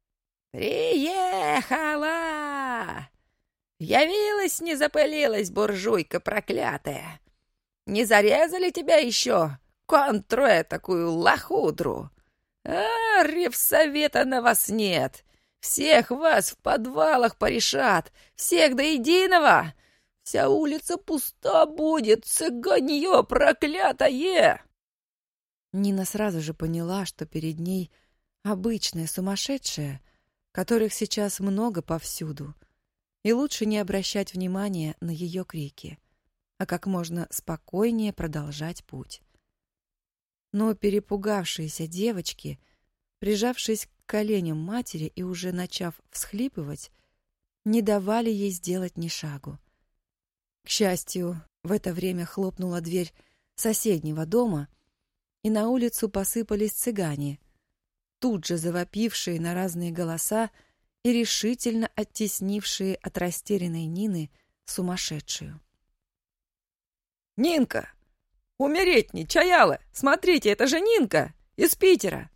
«Приехала! Явилась, не запылилась, буржуйка проклятая! Не зарезали тебя еще, контру такую лохудру? А, ревсовета на вас нет! Всех вас в подвалах порешат, всех до единого! Вся улица пуста будет, цыганье проклятое!» Нина сразу же поняла, что перед ней обычная сумасшедшая, которых сейчас много повсюду, и лучше не обращать внимания на ее крики, а как можно спокойнее продолжать путь. Но перепугавшиеся девочки, прижавшись к коленям матери и уже начав всхлипывать, не давали ей сделать ни шагу. К счастью, в это время хлопнула дверь соседнего дома, и на улицу посыпались цыгане, тут же завопившие на разные голоса и решительно оттеснившие от растерянной Нины сумасшедшую. «Нинка! Умереть не, Чаялы! Смотрите, это же Нинка! Из Питера!»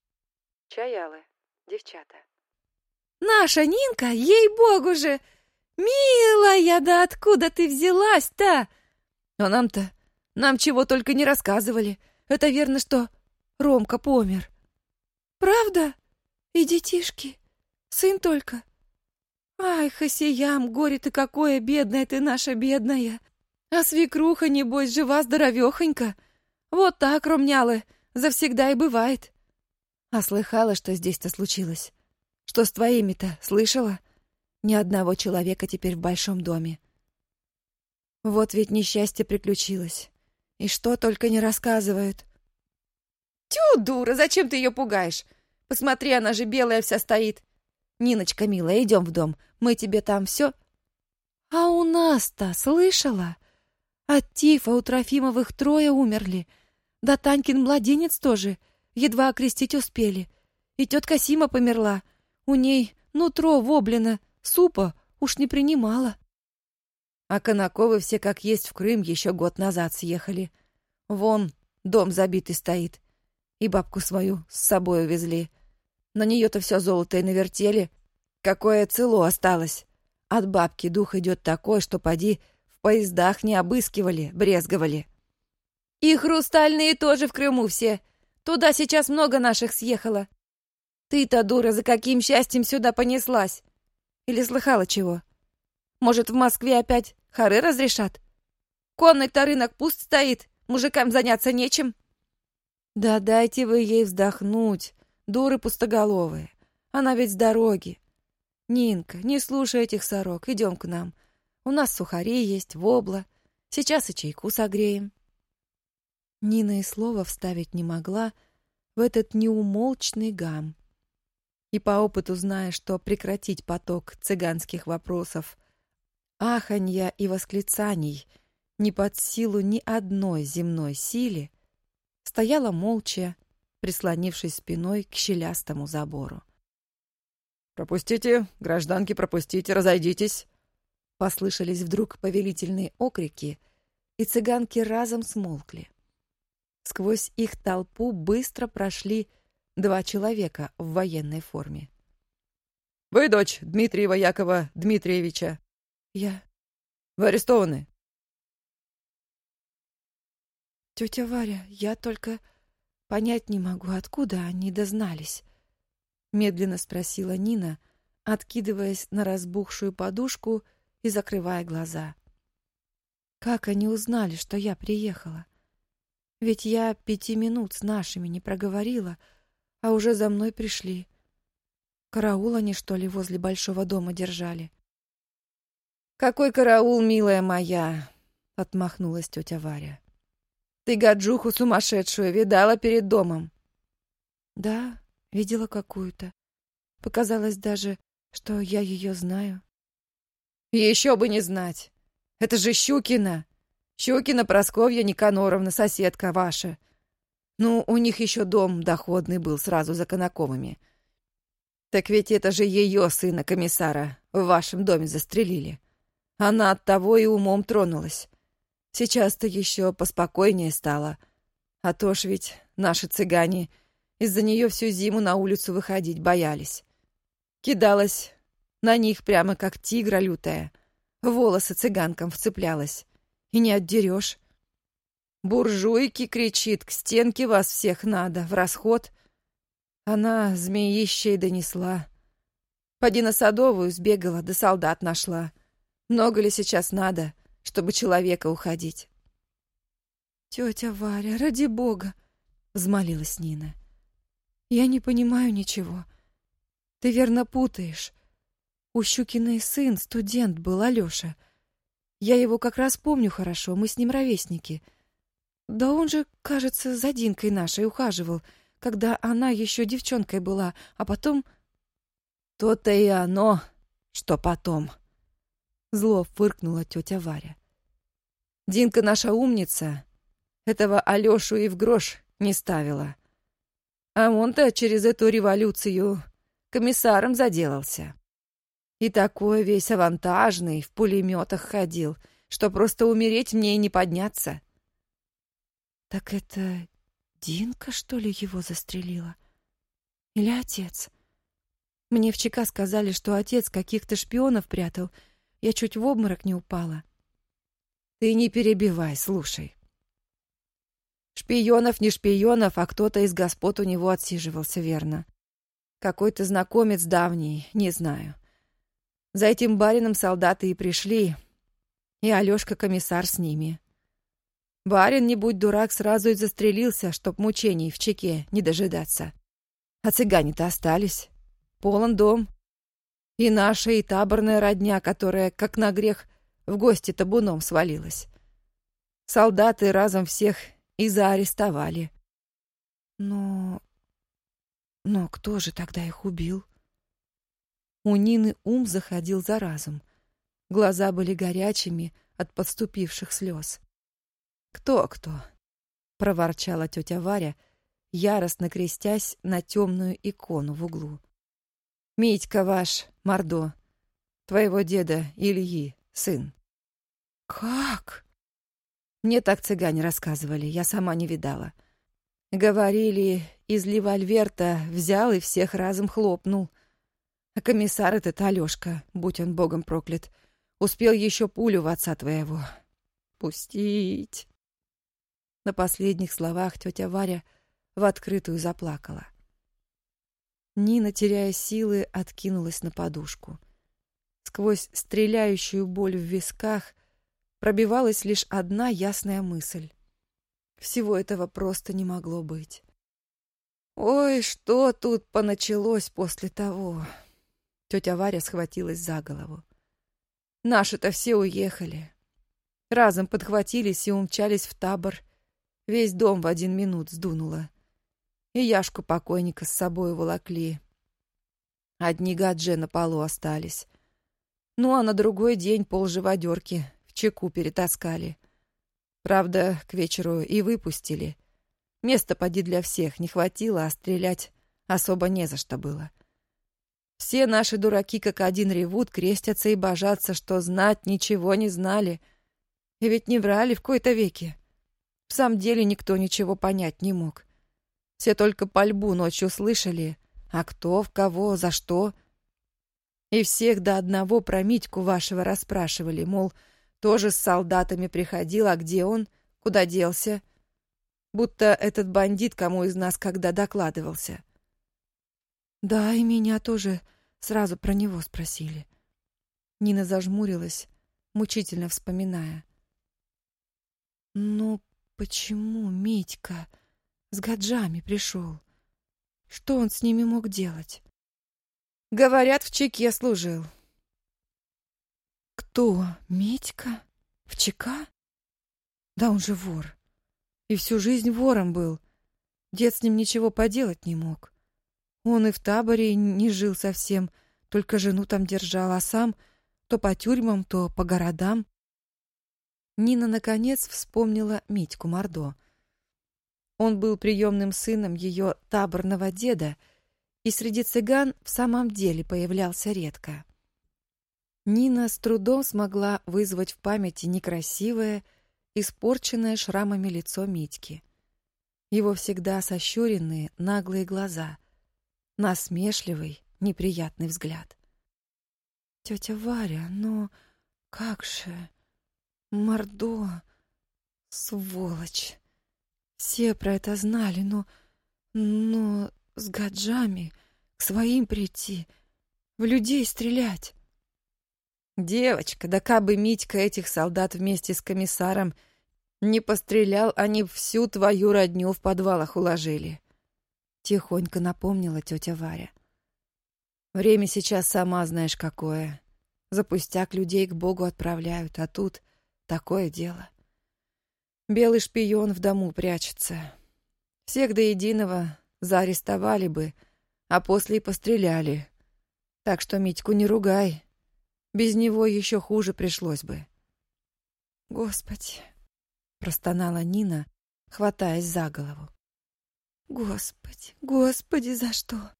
Чаялы, девчата. «Наша Нинка, ей-богу же! «Милая, да откуда ты взялась-то?» «А нам-то, нам чего только не рассказывали. Это верно, что Ромка помер». «Правда? И детишки? Сын только?» «Ай, Хасиям, горе ты какое, бедная ты наша бедная! А свекруха, небось, жива-здоровехонька. Вот так, ромнялы, завсегда и бывает. А слыхала, что здесь-то случилось? Что с твоими-то, слышала? Ни одного человека теперь в большом доме. Вот ведь несчастье приключилось. И что только не рассказывают». «Тю, дура, зачем ты ее пугаешь? Посмотри, она же белая вся стоит. Ниночка, милая, идем в дом, мы тебе там все...» «А у нас-то, слышала? От тифа у Трофимовых трое умерли. Да Танькин младенец тоже, едва окрестить успели. И тетка Сима померла. У ней нутро воблено, супа уж не принимала». А Конаковы все как есть в Крым еще год назад съехали. Вон дом забитый стоит. И бабку свою с собой увезли. На нее-то все золото и навертели. Какое цело осталось. От бабки дух идет такой, что поди в поездах не обыскивали, брезговали. И хрустальные тоже в Крыму все. Туда сейчас много наших съехало. Ты-то, дура, за каким счастьем сюда понеслась? Или слыхала чего? Может, в Москве опять хоры разрешат? Конный-то рынок пуст стоит, мужикам заняться нечем. Да дайте вы ей вздохнуть, дуры пустоголовые. Она ведь с дороги. Нинка, не слушай этих сорок, идем к нам. У нас сухари есть, вобла. Сейчас и чайку согреем. Нина и слова вставить не могла в этот неумолчный гам. И по опыту зная, что прекратить поток цыганских вопросов, аханья и восклицаний не под силу ни одной земной силе, стояла молча, прислонившись спиной к щелястому забору. «Пропустите, гражданки, пропустите, разойдитесь!» Послышались вдруг повелительные окрики, и цыганки разом смолкли. Сквозь их толпу быстро прошли два человека в военной форме. «Вы дочь Дмитриева Якова Дмитриевича?» «Я...» «Вы арестованы?» «Тетя Варя, я только понять не могу, откуда они дознались?» Медленно спросила Нина, откидываясь на разбухшую подушку и закрывая глаза. «Как они узнали, что я приехала? Ведь я пяти минут с нашими не проговорила, а уже за мной пришли. Караул они, что ли, возле большого дома держали?» «Какой караул, милая моя!» — отмахнулась тетя Варя. «Ты гаджуху сумасшедшую видала перед домом?» «Да, видела какую-то. Показалось даже, что я ее знаю». «Еще бы не знать! Это же Щукина! Щукина Прасковья Никаноровна, соседка ваша. Ну, у них еще дом доходный был сразу за Конаковыми. Так ведь это же ее сына, комиссара, в вашем доме застрелили. Она от того и умом тронулась. Сейчас-то еще поспокойнее стало. А то ж ведь наши цыгане из-за нее всю зиму на улицу выходить боялись. Кидалась на них прямо как тигра лютая. Волосы цыганкам вцеплялась. И не отдерешь. Буржуйки, кричит, к стенке вас всех надо, в расход. Она змеищей донесла. Поди на Садовую сбегала, да солдат нашла. Много ли сейчас надо, чтобы человека уходить?» «Тетя Варя, ради бога!» — взмолилась Нина. «Я не понимаю ничего. Ты верно путаешь. У Щукиной сын студент был, Алёша. Я его как раз помню хорошо, мы с ним ровесники. Да он же, кажется, за Динкой нашей ухаживал, когда она еще девчонкой была, а потом...» «То-то и оно, что потом!» Зло фыркнула тетя Варя. «Динка наша умница, этого Алёшу и в грош не ставила. А он-то через эту революцию комиссаром заделался. И такой весь авантажный, в пулеметах ходил, что просто умереть мне и не подняться». «Так это Динка, что ли, его застрелила? Или отец? Мне в ЧК сказали, что отец каких-то шпионов прятал, я чуть в обморок не упала. Ты не перебивай, слушай. Шпионов не шпионов, а кто-то из господ у него отсиживался, верно. Какой-то знакомец давний, не знаю. За этим барином солдаты и пришли, и Алёшка-комиссар с ними. Барин, не будь дурак, сразу и застрелился, чтоб мучений в чеке не дожидаться. А цыгане-то остались. Полон дом. И наша, и таборная родня, которая, как на грех, в гости табуном свалилась. Солдаты разом всех и заарестовали. Но... Но кто же тогда их убил? У Нины ум заходил за разум. Глаза были горячими от подступивших слез. «Кто-кто?» — проворчала тетя Варя, яростно крестясь на темную икону в углу. «Митька ваш, Мордо, твоего деда Ильи, сын». «Как?» Мне так цыгане рассказывали, я сама не видала. Говорили, из Ливальверта взял и всех разом хлопнул. А комиссар этот Алёшка, будь он богом проклят, успел еще пулю в отца твоего пустить. На последних словах тетя Варя в открытую заплакала. Нина, теряя силы, откинулась на подушку. Сквозь стреляющую боль в висках пробивалась лишь одна ясная мысль. Всего этого просто не могло быть. Ой, что тут поначалось после того? Тетя Варя схватилась за голову. Наши-то все уехали. Разом подхватились и умчались в табор. Весь дом в один минут сдунуло. И Яшку покойника с собой уволокли. Одни гаджи на полу остались. Ну, а на другой день полживодерки в чеку перетаскали. Правда, к вечеру и выпустили. Места поди для всех не хватило, а стрелять особо не за что было. Все наши дураки как один ревут, крестятся и божатся, что знать ничего не знали. И ведь не врали в кои-то веки. В самом деле никто ничего понять не мог. Все только пальбу ночью слышали, а кто, в кого, за что. И всех до одного про Митьку вашего расспрашивали, мол, тоже с солдатами приходил, а где он, куда делся. Будто этот бандит кому из нас когда докладывался. Да, и меня тоже сразу про него спросили. Нина зажмурилась, мучительно вспоминая. Но почему Митька с гаджами пришел? Что он с ними мог делать? Говорят, в чеке служил. Кто? Митька? В ЧК? Да он же вор. И всю жизнь вором был. Дед с ним ничего поделать не мог. Он и в таборе не жил совсем, только жену там держал, а сам то по тюрьмам, то по городам. Нина, наконец, вспомнила Митьку Мордо. Он был приемным сыном ее таборного деда и среди цыган в самом деле появлялся редко. Нина с трудом смогла вызвать в памяти некрасивое, испорченное шрамами лицо Митьки. Его всегда сощуренные, наглые глаза, насмешливый, неприятный взгляд. «Тетя Варя, но как же? Мордо, сволочь! Все про это знали, но... но с гаджами к своим прийти, в людей стрелять». «Девочка, да кабы Митька этих солдат вместе с комиссаром не пострелял, они всю твою родню в подвалах уложили», — тихонько напомнила тетя Варя. «Время сейчас сама знаешь какое. За пустяк людей к Богу отправляют, а тут такое дело. Белый шпион в дому прячется. Всех до единого заарестовали бы, а после и постреляли. Так что Митьку не ругай. Без него еще хуже пришлось бы». «Господи!» — простонала Нина, хватаясь за голову. «Господи, Господи, за что?»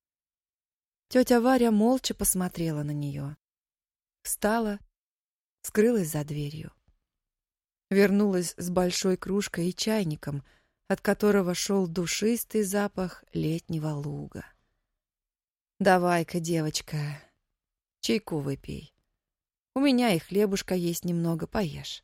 Тетя Варя молча посмотрела на нее. Встала, скрылась за дверью. Вернулась с большой кружкой и чайником, от которого шел душистый запах летнего луга. «Давай-ка, девочка, чайку выпей. У меня и хлебушка есть немного, поешь».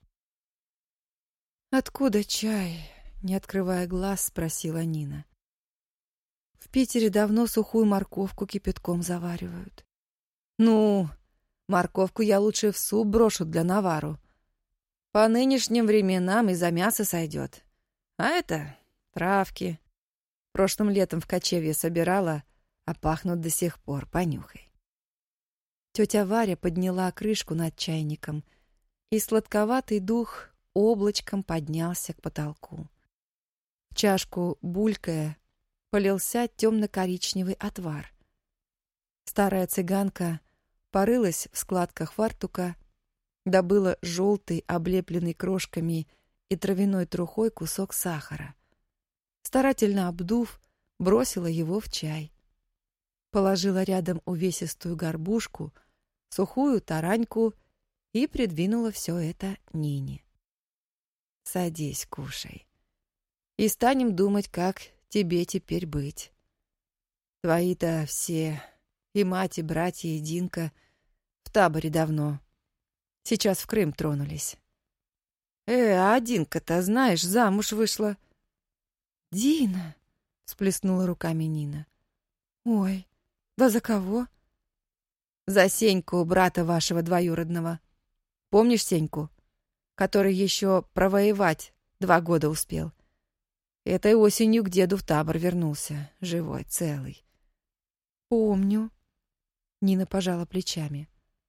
«Откуда чай?» — не открывая глаз, спросила Нина. «В Питере давно сухую морковку кипятком заваривают». «Ну, морковку я лучше в суп брошу для навару. По нынешним временам и за мясо сойдет. А это травки. Прошлым летом в кочевье собирала, а пахнут до сих пор, понюхай». Тетя Варя подняла крышку над чайником, и сладковатый дух облачком поднялся к потолку. В чашку, булькая, полился темно-коричневый отвар. Старая цыганка порылась в складках фартука, добыла желтый, облепленный крошками и травяной трухой кусок сахара. Старательно обдув, бросила его в чай. Положила рядом увесистую горбушку, сухую тараньку и придвинула все это Нине. «Садись, кушай. И станем думать, как тебе теперь быть. Твои-то все, и мать, и братья, и Динка, в таборе давно. Сейчас в Крым тронулись. Э, а Динка-то, знаешь, замуж вышла». «Дина!» — всплеснула руками Нина. «Ой, да за кого?» «За Сеньку, брата вашего двоюродного. Помнишь Сеньку, который еще провоевать два года успел? Этой осенью к деду в табор вернулся, живой, целый». «Помню», — Нина пожала плечами.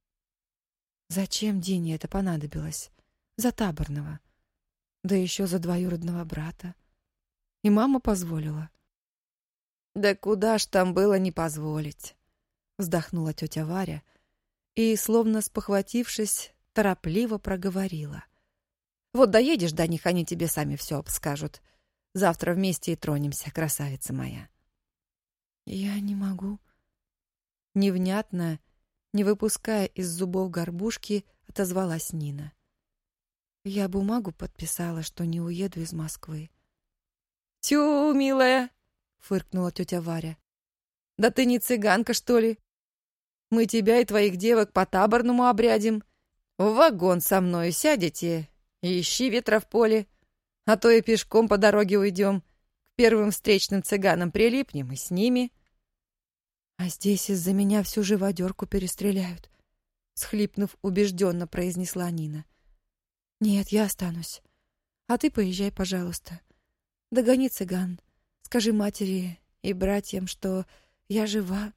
«Зачем Дине это понадобилось? За таборного. Да еще за двоюродного брата. И мама позволила». «Да куда ж там было не позволить?» — вздохнула тетя Варя и, словно спохватившись, торопливо проговорила. «Вот доедешь до них, они тебе сами все обскажут. Завтра вместе и тронемся, красавица моя». «Я не могу». Невнятно, не выпуская из зубов горбушки, отозвалась Нина. «Я бумагу подписала, что не уеду из Москвы». «Тю, милая!» — фыркнула тетя Варя. «Да ты не цыганка, что ли? Мы тебя и твоих девок по таборному обрядим. В вагон со мной сядете и ищи ветра в поле, а то и пешком по дороге уйдем. К первым встречным цыганам прилипнем и с ними». «А здесь из-за меня всю живодерку перестреляют», — схлипнув, убежденно произнесла Нина. «Нет, я останусь. А ты поезжай, пожалуйста. Догони цыган. Скажи матери и братьям, что я жива.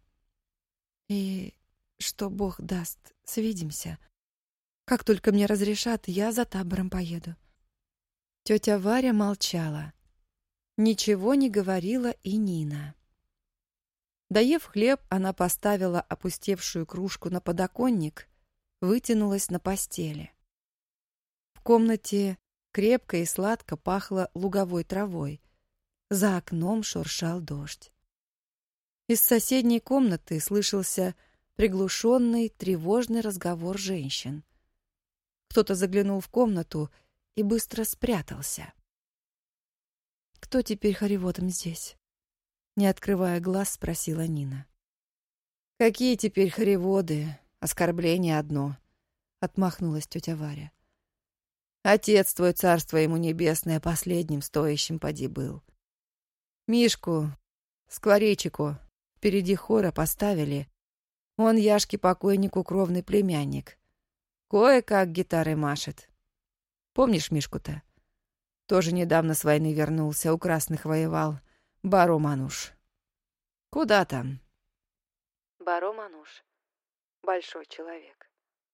И что Бог даст, свидимся. Как только мне разрешат, я за табором поеду». Тетя Варя молчала. Ничего не говорила и Нина. Доев хлеб, она поставила опустевшую кружку на подоконник, вытянулась на постели. В комнате крепко и сладко пахло луговой травой. За окном шуршал дождь. Из соседней комнаты слышался приглушенный, тревожный разговор женщин. Кто-то заглянул в комнату и быстро спрятался. «Кто теперь хореводом здесь?» Не открывая глаз, спросила Нина. «Какие теперь хореводы? Оскорбление одно», — отмахнулась тетя Варя. «Отец твой, царство ему небесное, последним стоящим поди был. Мишку, скворечику, впереди хора поставили. Он Яшке покойнику кровный племянник. Кое-как гитарой машет. Помнишь Мишку-то? Тоже недавно с войны вернулся, у красных воевал. Баро Мануш. Куда там?» Баро Мануш. Большой человек.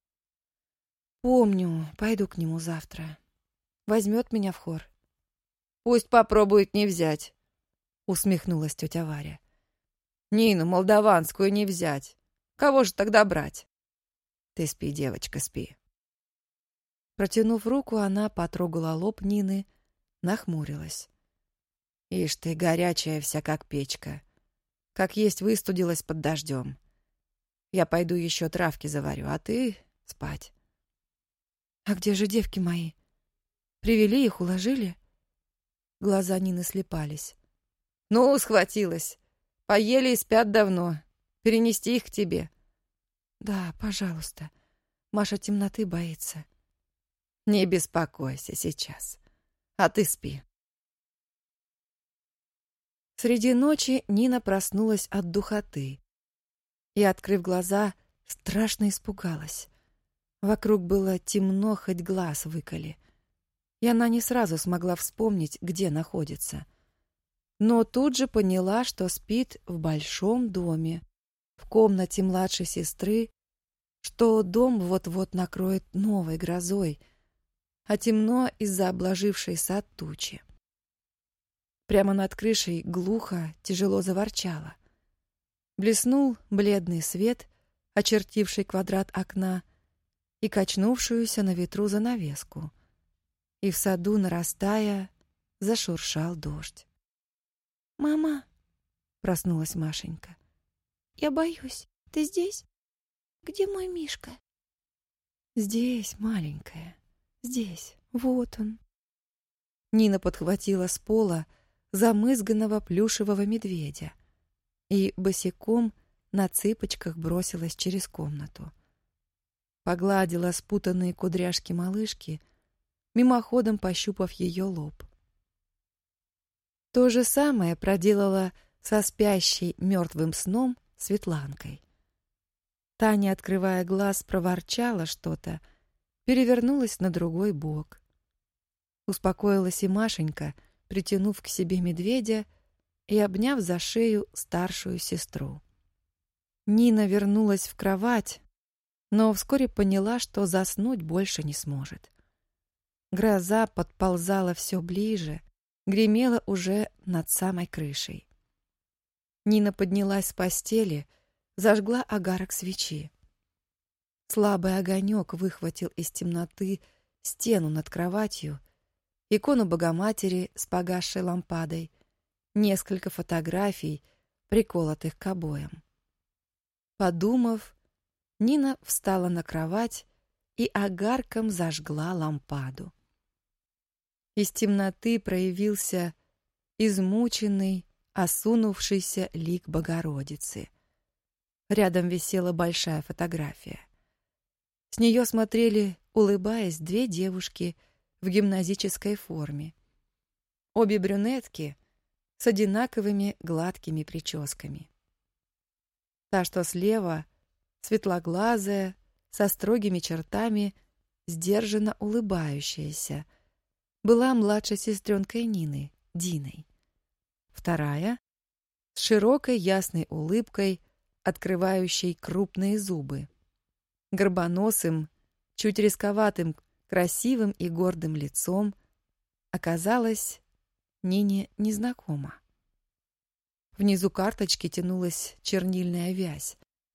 «Помню, пойду к нему завтра. Возьмет меня в хор». «Пусть попробует не взять», — усмехнулась тетя Варя. «Нину молдаванскую не взять. Кого же тогда брать?» «Ты спи, девочка, спи». Протянув руку, она потрогала лоб Нины, нахмурилась. «Ишь ты, горячая вся, как печка. Как есть выстудилась под дождем. Я пойду еще травки заварю, а ты спать». «А где же девки мои? Привели их, уложили?» Глаза Нины слепались. «Ну, схватилась. Поели и спят давно. Перенести их к тебе». «Да, пожалуйста. Маша темноты боится. Не беспокойся сейчас. А ты спи. Среди ночи Нина проснулась от духоты и, открыв глаза, страшно испугалась. Вокруг было темно, хоть глаз выколи, и она не сразу смогла вспомнить, где находится. Но тут же поняла, что спит в большом доме, в комнате младшей сестры, что дом вот-вот накроет новой грозой, а темно из-за обложившей сад тучи. Прямо над крышей глухо, тяжело заворчало. Блеснул бледный свет, очертивший квадрат окна и качнувшуюся на ветру занавеску. И в саду, нарастая, зашуршал дождь. «Мама!» — проснулась Машенька. «Я боюсь. Ты здесь? Где мой Мишка?» «Здесь, маленькая, здесь. Вот он». Нина подхватила с пола замызганного плюшевого медведя и босиком на цыпочках бросилась через комнату. Погладила спутанные кудряшки малышки, мимоходом пощупав ее лоб. То же самое проделала со спящей мертвым сном Светланкой. Та, не открывая глаз, проворчала что-то, перевернулась на другой бок. Успокоилась и Машенька, притянув к себе медведя и обняв за шею старшую сестру. Нина вернулась в кровать, но вскоре поняла, что заснуть больше не сможет. Гроза подползала все ближе, гремела уже над самой крышей. Нина поднялась с постели, зажгла огарок свечи. Слабый огонек выхватил из темноты стену над кроватью, икону Богоматери с погасшей лампадой, несколько фотографий, приколотых к обоям. Подумав, Нина встала на кровать и огарком зажгла лампаду. Из темноты проявился измученный, осунувшийся лик Богородицы. Рядом висела большая фотография. С нее смотрели, улыбаясь, две девушки в гимназической форме. Обе брюнетки с одинаковыми гладкими прическами. Та, что слева, светлоглазая, со строгими чертами, сдержанно улыбающаяся, была младшей сестренкой Нины, Диной. Вторая — с широкой ясной улыбкой, открывающей крупные зубы, горбоносым, чуть рисковатым, красивым и гордым лицом, оказалась Нине незнакома. Внизу карточки тянулась чернильная вязь.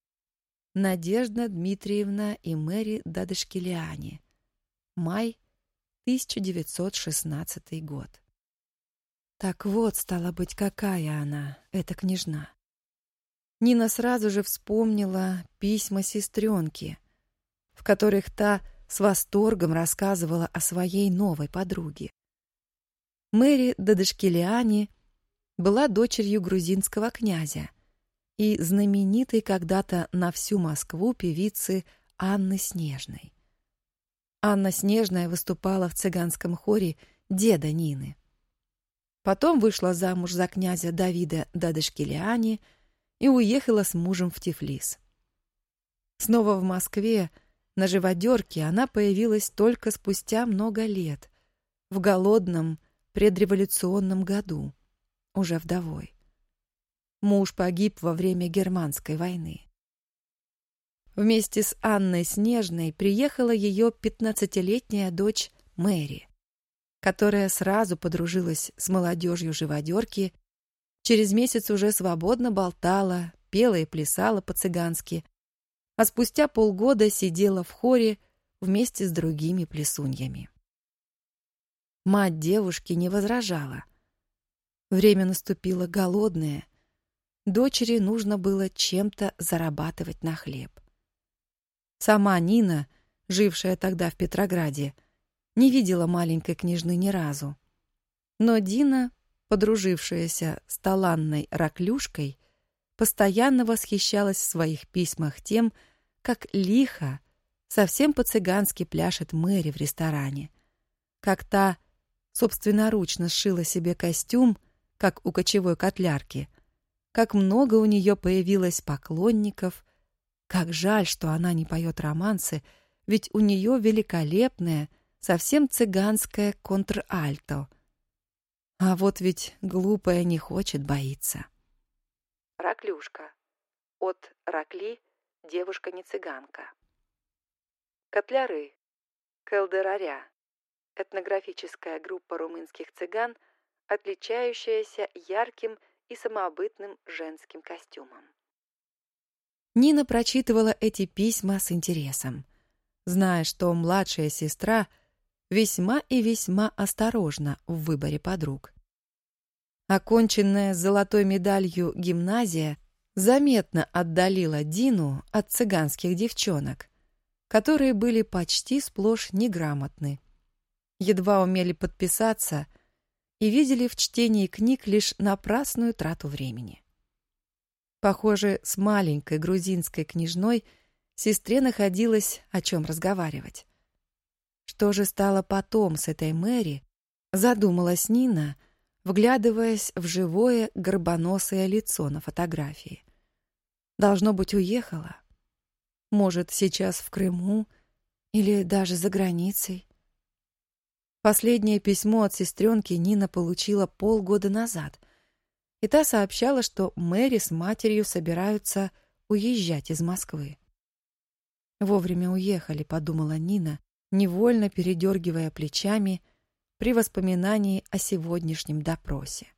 Надежда Дмитриевна и Мэри Дадышкелиани. Май тысяча девятьсот шестнадцатый год. Так вот, стало быть, какая она, эта княжна. Нина сразу же вспомнила письма сестренки, в которых та с восторгом рассказывала о своей новой подруге. Мэри Дадышкелиани была дочерью грузинского князя и знаменитой когда-то на всю Москву певицы Анны Снежной. Анна Снежная выступала в цыганском хоре деда Нины. Потом вышла замуж за князя Давида Дадышкелиани и уехала с мужем в Тифлис. Снова в Москве на живодерке она появилась только спустя много лет, в голодном предреволюционном году, уже вдовой. Муж погиб во время Германской войны. Вместе с Анной Снежной приехала ее пятнадцатилетняя дочь Мэри, которая сразу подружилась с молодежью живодерки, через месяц уже свободно болтала, пела и плясала по-цыгански, а спустя полгода сидела в хоре вместе с другими плясуньями. Мать девушки не возражала. Время наступило голодное, дочери нужно было чем-то зарабатывать на хлеб. Сама Нина, жившая тогда в Петрограде, не видела маленькой княжны ни разу. Но Дина, подружившаяся с таланной Раклюшкой, постоянно восхищалась в своих письмах тем, как лихо, совсем по-цыгански пляшет Мэри в ресторане, как та собственноручно сшила себе костюм, как у кочевой котлярки, как много у нее появилось поклонников, как жаль, что она не поет романсы, ведь у нее великолепное, совсем цыганское контральто. А вот ведь глупая не хочет, боится. Раклюшка. От ракли — девушка не цыганка. Котляры. Кэлдераря. Этнографическая группа румынских цыган, отличающаяся ярким и самобытным женским костюмом. Нина прочитывала эти письма с интересом, зная, что младшая сестра весьма и весьма осторожна в выборе подруг. Оконченная с золотой медалью гимназия заметно отдалила Дину от цыганских девчонок, которые были почти сплошь неграмотны, едва умели подписаться и видели в чтении книг лишь напрасную трату времени. Похоже, с маленькой грузинской княжной сестре находилось о чем разговаривать. Что же стало потом с этой Мэри, задумалась Нина, вглядываясь в живое горбоносое лицо на фотографии. Должно быть, уехала. Может, сейчас в Крыму или даже за границей. Последнее письмо от сестренки Нина получила полгода назад, и та сообщала, что Мэри с матерью собираются уезжать из Москвы. Вовремя уехали, подумала Нина, невольно передергивая плечами при воспоминании о сегодняшнем допросе.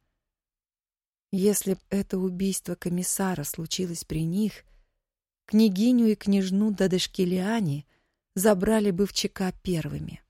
Если б это убийство комиссара случилось при них, княгиню и княжну Дадышкелиани забрали бы в ЧК первыми.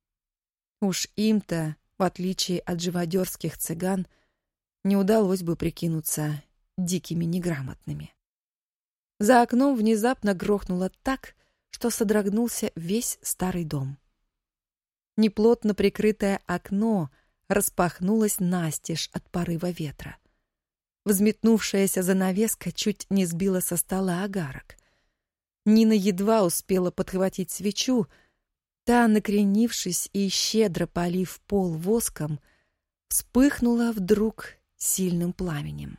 Уж им-то, в отличие от живодерских цыган, не удалось бы прикинуться дикими неграмотными. За окном внезапно грохнуло так, что содрогнулся весь старый дом. Неплотно прикрытое окно распахнулось настежь от порыва ветра. Взметнувшаяся занавеска чуть не сбила со стола огарок. Нина едва успела подхватить свечу, та, накренившись и щедро полив пол воском, вспыхнула вдруг сильным пламенем.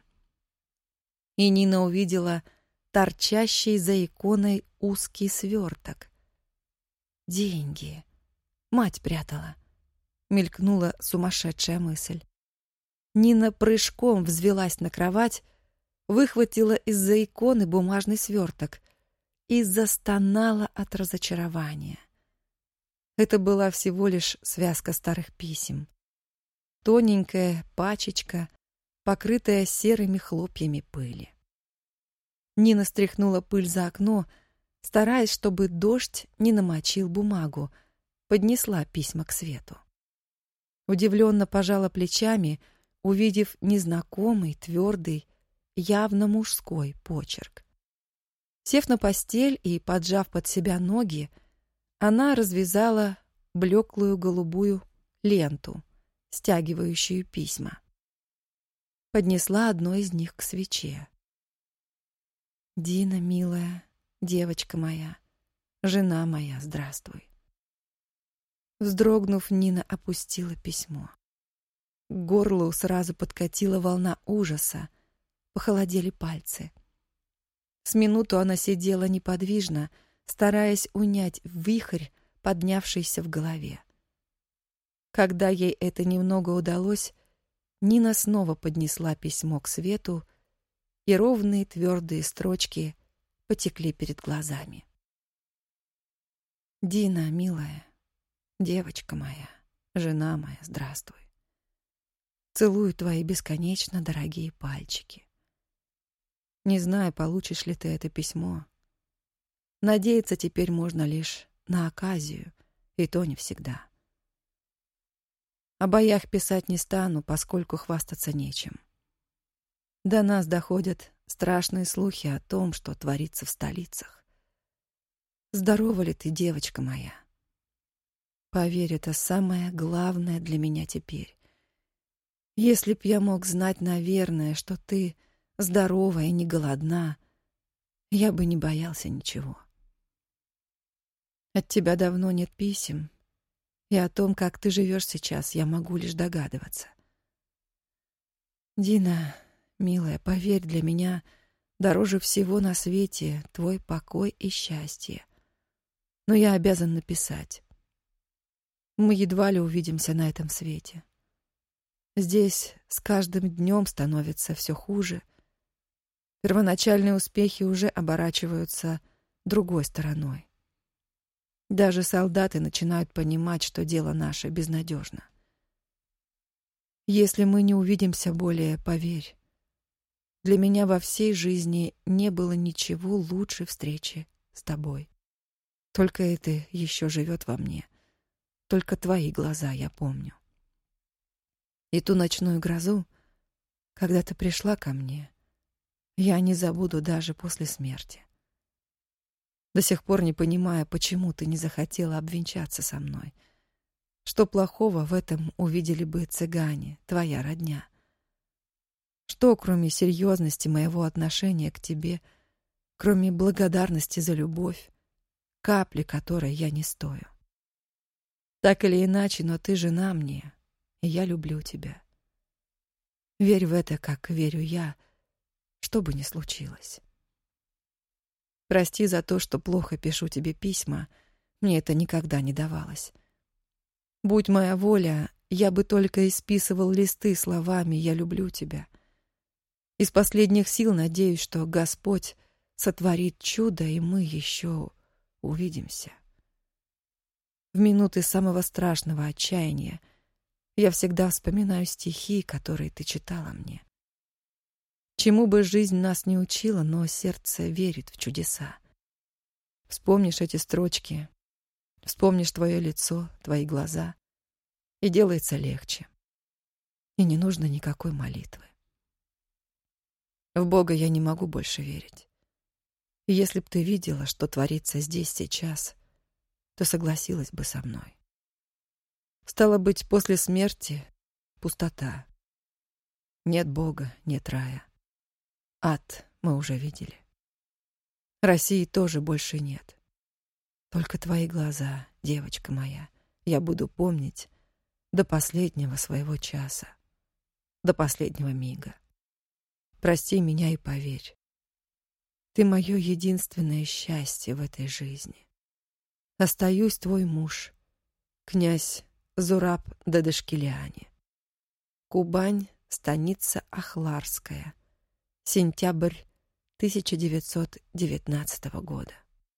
И Нина увидела торчащий за иконой узкий сверток. Деньги. Мать прятала. Мелькнула сумасшедшая мысль. Нина прыжком взвилась на кровать, выхватила из-за иконы бумажный сверток и застонала от разочарования. Это была всего лишь связка старых писем. Тоненькая пачечка, покрытая серыми хлопьями пыли. Нина стряхнула пыль за окно, стараясь, чтобы дождь не намочил бумагу, поднесла письма к свету. Удивленно пожала плечами, увидев незнакомый, твердый, явно мужской почерк. Сев на постель и поджав под себя ноги, она развязала блеклую голубую ленту, стягивающую письма. Поднесла одно из них к свече. «Дина, милая, девочка моя, жена моя, здравствуй». Вздрогнув, Нина опустила письмо. К горлу сразу подкатила волна ужаса, похолодели пальцы. С минуту она сидела неподвижно, стараясь унять вихрь, поднявшийся в голове. Когда ей это немного удалось, Нина снова поднесла письмо к свету, и ровные твердые строчки потекли перед глазами. «Дина, милая, девочка моя, жена моя, здравствуй. Целую твои бесконечно дорогие пальчики. Не знаю, получишь ли ты это письмо. Надеяться теперь можно лишь на оказию, и то не всегда. О боях писать не стану, поскольку хвастаться нечем. До нас доходят страшные слухи о том, что творится в столицах. Здорова ли ты, девочка моя? Поверь, это самое главное для меня теперь. Если б я мог знать, наверное, что ты здорова и не голодна, я бы не боялся ничего. От тебя давно нет писем, и о том, как ты живешь сейчас, я могу лишь догадываться. Дина, милая, поверь, для меня дороже всего на свете твой покой и счастье. Но я обязан написать. Мы едва ли увидимся на этом свете. Здесь с каждым днем становится все хуже. Первоначальные успехи уже оборачиваются другой стороной. Даже солдаты начинают понимать, что дело наше безнадежно. Если мы не увидимся более, поверь, для меня во всей жизни не было ничего лучше встречи с тобой. Только это еще живет во мне. Только твои глаза я помню. И ту ночную грозу, когда ты пришла ко мне, я не забуду даже после смерти. До сих пор не понимаю, почему ты не захотела обвенчаться со мной. Что плохого в этом увидели бы цыгане, твоя родня? Что, кроме серьезности моего отношения к тебе, кроме благодарности за любовь, капли которой я не стою? Так или иначе, но ты жена мне, и я люблю тебя. Верь в это, как верю я, что бы ни случилось. Прости за то, что плохо пишу тебе письма, мне это никогда не давалось. Будь моя воля, я бы только исписывал листы словами «я люблю тебя». Из последних сил надеюсь, что Господь сотворит чудо, и мы еще увидимся. В минуты самого страшного отчаяния я всегда вспоминаю стихи, которые ты читала мне. Чему бы жизнь нас не учила, но сердце верит в чудеса. Вспомнишь эти строчки, вспомнишь твое лицо, твои глаза, и делается легче. И не нужно никакой молитвы. В Бога я не могу больше верить. И если б ты видела, что творится здесь сейчас, то согласилась бы со мной. Стало быть, после смерти пустота. Нет Бога, нет рая. Ад мы уже видели. России тоже больше нет. Только твои глаза, девочка моя, я буду помнить до последнего своего часа, до последнего мига. Прости меня и поверь. Ты мое единственное счастье в этой жизни. Остаюсь твой муж, князь Зураб Дадашкилиани. Кубань, станица Ахларская. Сентябрь тысяча девятьсот девятнадцатого года.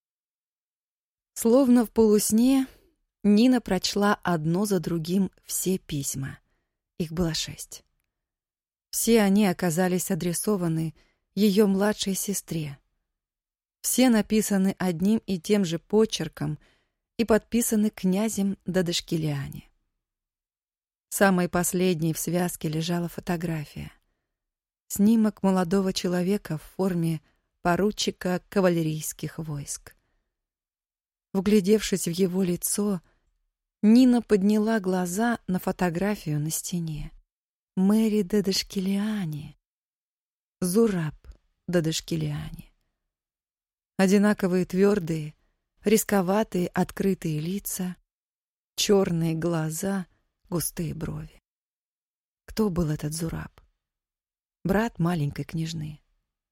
Словно в полусне Нина прочла одно за другим все письма. Их было шесть. Все они оказались адресованы ее младшей сестре. Все написаны одним и тем же почерком и подписаны князем Дадашкилиани. Самой последней в связке лежала фотография. Снимок молодого человека в форме поручика кавалерийских войск. Вглядевшись в его лицо, Нина подняла глаза на фотографию на стене. Мэри Дадашкилиани, Зураб Дадашкилиани. Одинаковые твердые, рисковатые открытые лица, черные глаза, густые брови. Кто был этот Зураб? Брат маленькой княжны.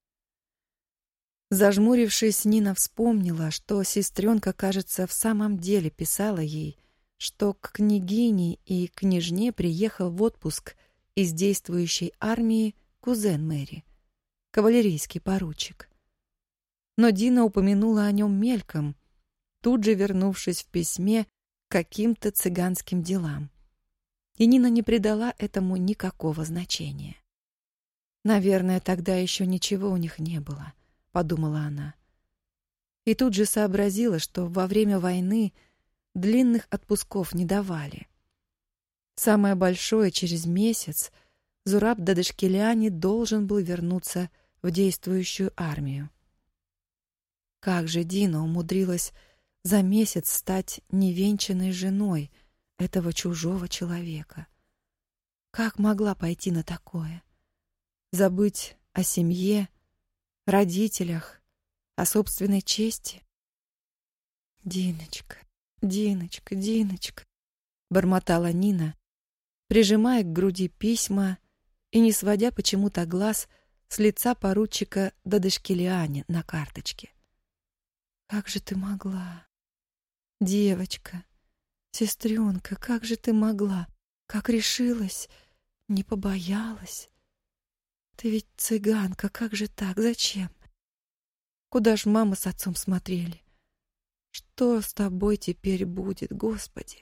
Зажмурившись, Нина вспомнила, что сестренка, кажется, в самом деле писала ей, что к княгине и княжне приехал в отпуск из действующей армии кузен Мэри, кавалерийский поручик. Но Дина упомянула о нем мельком, тут же вернувшись в письме к каким-то цыганским делам. И Нина не придала этому никакого значения. «Наверное, тогда еще ничего у них не было», — подумала она. И тут же сообразила, что во время войны длинных отпусков не давали. Самое большое через месяц Зураб Дадашкилиани должен был вернуться в действующую армию. Как же Дина умудрилась за месяц стать невенчанной женой этого чужого человека? Как могла пойти на такое? Забыть о семье, родителях, о собственной чести? «Диночка, Диночка, Диночка», — бормотала Нина, прижимая к груди письма и не сводя почему-то глаз с лица поручика Дадышкелиани на карточке. «Как же ты могла? Девочка, сестренка, как же ты могла? Как решилась? Не побоялась? Ты ведь цыганка, как же так? Зачем? Куда ж мама с отцом смотрели? Что с тобой теперь будет, Господи?»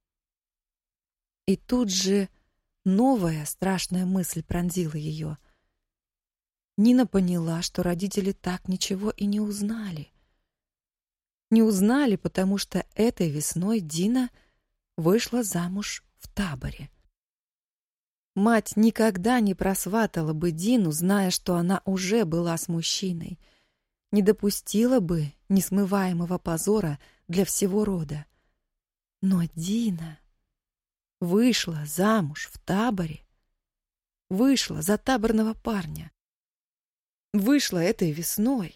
И тут же новая страшная мысль пронзила ее. Нина поняла, что родители так ничего и не узнали. Не узнали, потому что этой весной Дина вышла замуж в Таборе. Мать никогда не просватала бы Дину, зная, что она уже была с мужчиной. Не допустила бы несмываемого позора для всего рода. Но Дина вышла замуж в Таборе. Вышла за таборного парня. Вышла этой весной.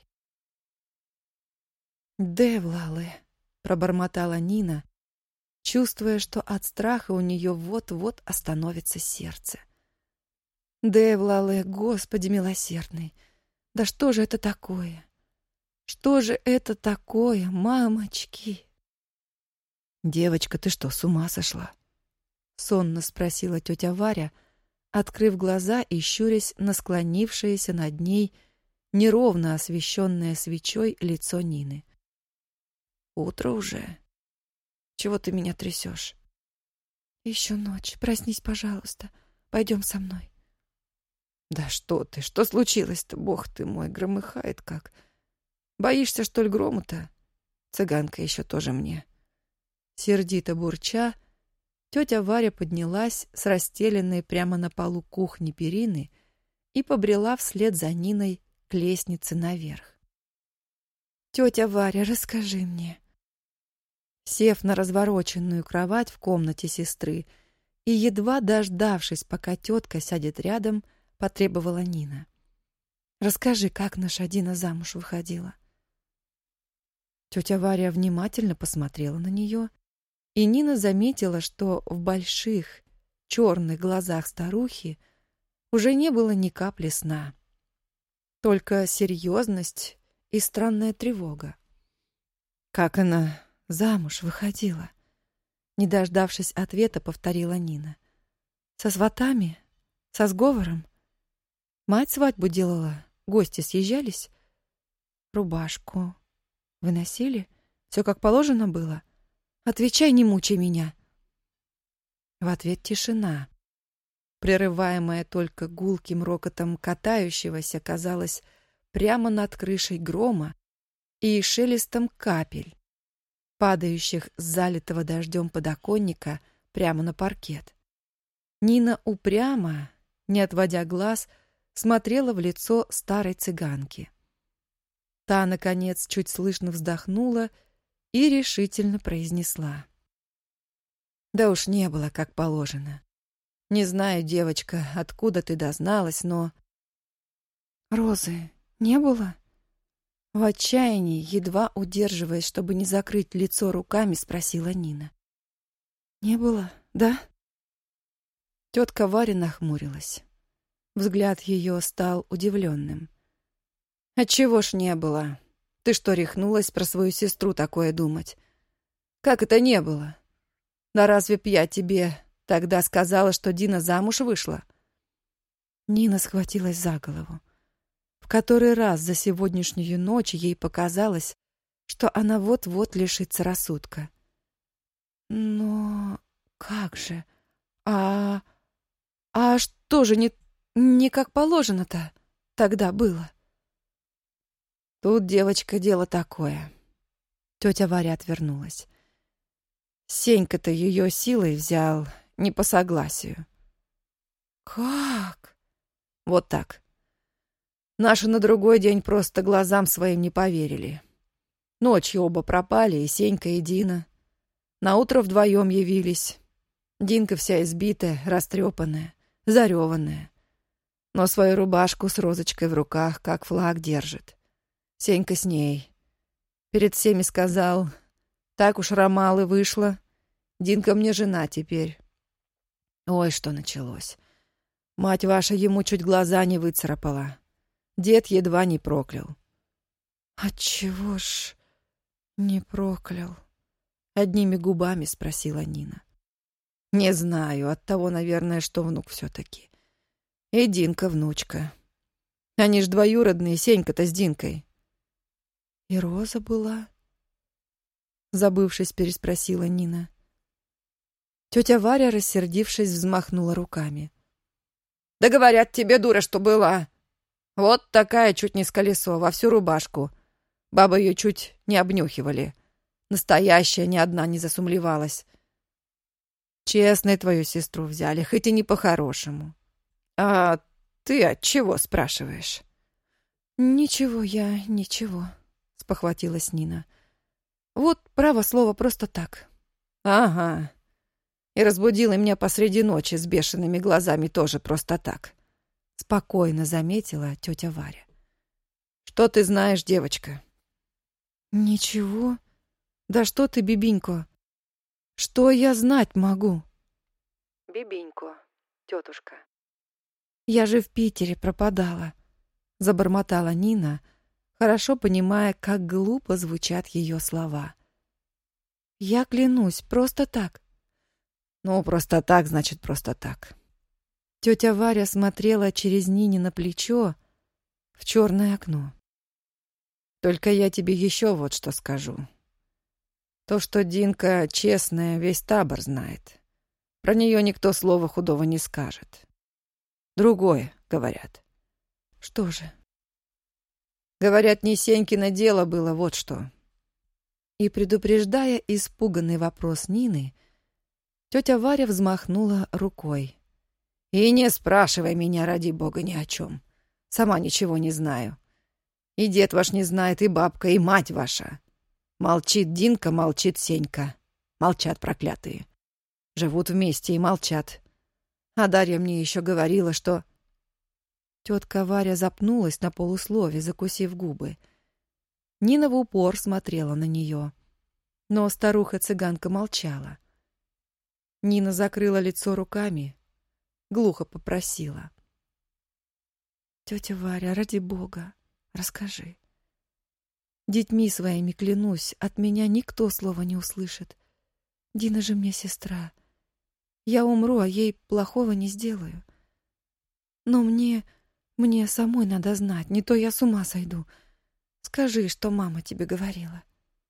«Девлале», — пробормотала Нина, чувствуя, что от страха у нее вот-вот остановится сердце. «Девлале, Господи милосердный, да что же это такое? Что же это такое, мамочки?» «Девочка, ты что, с ума сошла?» — сонно спросила тетя Варя, открыв глаза и щурясь на склонившееся над ней неровно освещенное свечой лицо Нины. «Утро уже. Чего ты меня трясешь?» «Еще ночь. Проснись, пожалуйста. Пойдем со мной». «Да что ты? Что случилось-то? Бог ты мой, громыхает как. Боишься, что ли, грому-то? Цыганка еще тоже мне». Сердито бурча, тетя Варя поднялась с расстеленной прямо на полу кухни перины и побрела вслед за Ниной к лестнице наверх. «Тетя Варя, расскажи мне». Сев на развороченную кровать в комнате сестры и едва дождавшись, пока тетка сядет рядом, потребовала Нина. «Расскажи, как наша Дина замуж выходила». Тетя Варя внимательно посмотрела на нее, и Нина заметила, что в больших черных глазах старухи уже не было ни капли сна, только серьезность и странная тревога. «Как она замуж выходила?» Не дождавшись ответа, повторила Нина. «Со сватами? Со сговором? Мать свадьбу делала? Гости съезжались? Рубашку выносили? Все как положено было? Отвечай, не мучай меня!» В ответ тишина, прерываемая только гулким рокотом катающегося, казалось, прямо над крышей грома и шелестом капель, падающих с залитого дождем подоконника прямо на паркет. Нина упрямо, не отводя глаз, смотрела в лицо старой цыганки. Та, наконец, чуть слышно вздохнула и решительно произнесла: «Да уж не было, как положено. Не знаю, девочка, откуда ты дозналась, но...» «Розы не было?» В отчаянии, едва удерживаясь, чтобы не закрыть лицо руками, спросила Нина. «Не было, да?» Тетка Варя нахмурилась. Взгляд ее стал удивленным. «Отчего ж не было? Ты что, рехнулась про свою сестру такое думать? Как это не было? Да разве б я тебе тогда сказала, что Дина замуж вышла?» Нина схватилась за голову. В который раз за сегодняшнюю ночь ей показалось, что она вот-вот лишится рассудка. «Но как же? А... а что же не, не как положено-то тогда было?» «Тут, девочка, дело такое». Тетя Варя отвернулась. «Сенька-то ее силой взял, не по согласию». «Как?» «Вот так. Наши на другой день просто глазам своим не поверили. Ночью оба пропали, и Сенька, и Дина. Наутро вдвоем явились. Динка вся избитая, растрепанная, зареванная. Но свою рубашку с розочкой в руках, как флаг, держит. Сенька с ней. Перед всеми сказал: Так уж Ромалы вышло. Динка мне жена теперь. Ой, что началось. Мать ваша ему чуть глаза не выцарапала. Дед едва не проклял. Отчего ж не проклял? Одними губами спросила Нина. Не знаю, от того, наверное, что внук все-таки. И Динка внучка. Они ж двоюродные, Сенька-то с Динкой. И Роза была? Забывшись, переспросила Нина. Тетя Варя, рассердившись, взмахнула руками. Да говорят тебе, дура, что была. Вот такая, чуть не с колесо, во всю рубашку. Бабы ее чуть не обнюхивали. Настоящая ни одна не засумлевалась. Честно твою сестру взяли, хоть и не по-хорошему. А ты от чего спрашиваешь? Ничего я, ничего, спохватилась Нина. Вот, право слово, просто так. Ага. И разбудила меня посреди ночи с бешеными глазами тоже просто так. Спокойно заметила тетя Варя. Что ты знаешь, девочка? Ничего. Да что ты, Бибинько? Что я знать могу? Бибинько, тетушка. Я же в Питере пропадала, забормотала Нина, хорошо понимая, как глупо звучат ее слова. Я клянусь, просто так. Ну, просто так, значит, просто так. Тетя Варя смотрела через Нине на плечо в черное окно. Только я тебе еще вот что скажу. То, что Динка честная, весь табор знает. Про нее никто слова худого не скажет. Другое, говорят. Что же? Говорят, не Сенькино дело было, вот что. И, предупреждая испуганный вопрос Нины, тетя Варя взмахнула рукой. И не спрашивай меня, ради бога, ни о чем. Сама ничего не знаю. И дед ваш не знает, и бабка, и мать ваша. Молчит Динка, молчит Сенька. Молчат проклятые. Живут вместе и молчат. А Дарья мне еще говорила, что... Тетка Варя запнулась на полуслове, закусив губы. Нина в упор смотрела на нее. Но старуха-цыганка молчала. Нина закрыла лицо руками, глухо попросила. «Тетя Варя, ради бога, расскажи. Детьми своими клянусь, от меня никто слова не услышит. Дина же мне сестра. Я умру, а ей плохого не сделаю. Но мне, мне самой надо знать, не то я с ума сойду. Скажи, что мама тебе говорила».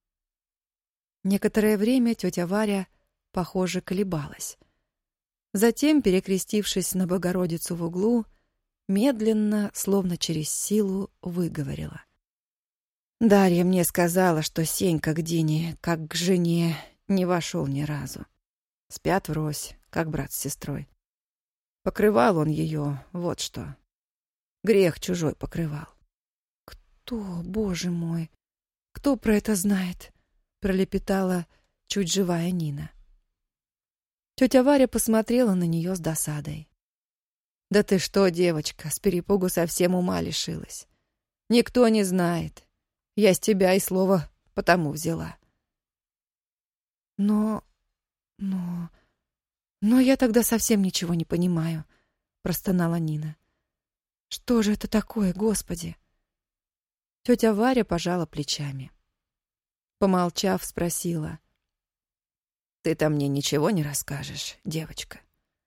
Некоторое время тетя Варя, похоже, колебалась. Затем, перекрестившись на Богородицу в углу, медленно, словно через силу, выговорила. «Дарья мне сказала, что Сенька к Дине, как к жене, не вошел ни разу. Спят врозь, как брат с сестрой. Покрывал он ее, вот что. Грех чужой покрывал». «Кто, боже мой, кто про это знает?» — пролепетала чуть живая Нина. Тетя Варя посмотрела на нее с досадой. «Да ты что, девочка, с перепугу совсем ума лишилась. Никто не знает. Я с тебя и слово потому взяла». «Но... но... но я тогда совсем ничего не понимаю», — простонала Нина. «Что же это такое, Господи?» Тетя Варя пожала плечами. Помолчав, спросила. «Ты-то мне ничего не расскажешь, девочка?»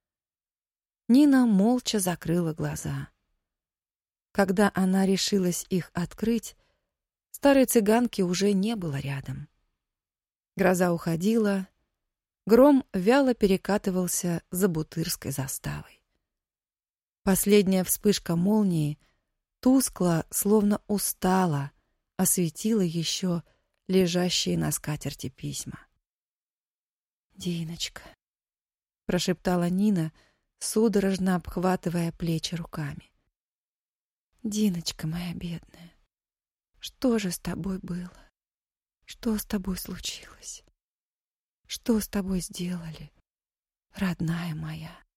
Нина молча закрыла глаза. Когда она решилась их открыть, старой цыганки уже не было рядом. Гроза уходила, гром вяло перекатывался за Бутырской заставой. Последняя вспышка молнии тускло, словно устала, осветила еще лежащие на скатерти письма. «Диночка», — прошептала Нина, судорожно обхватывая плечи руками. «Диночка моя бедная, что же с тобой было? Что с тобой случилось? Что с тобой сделали, родная моя?»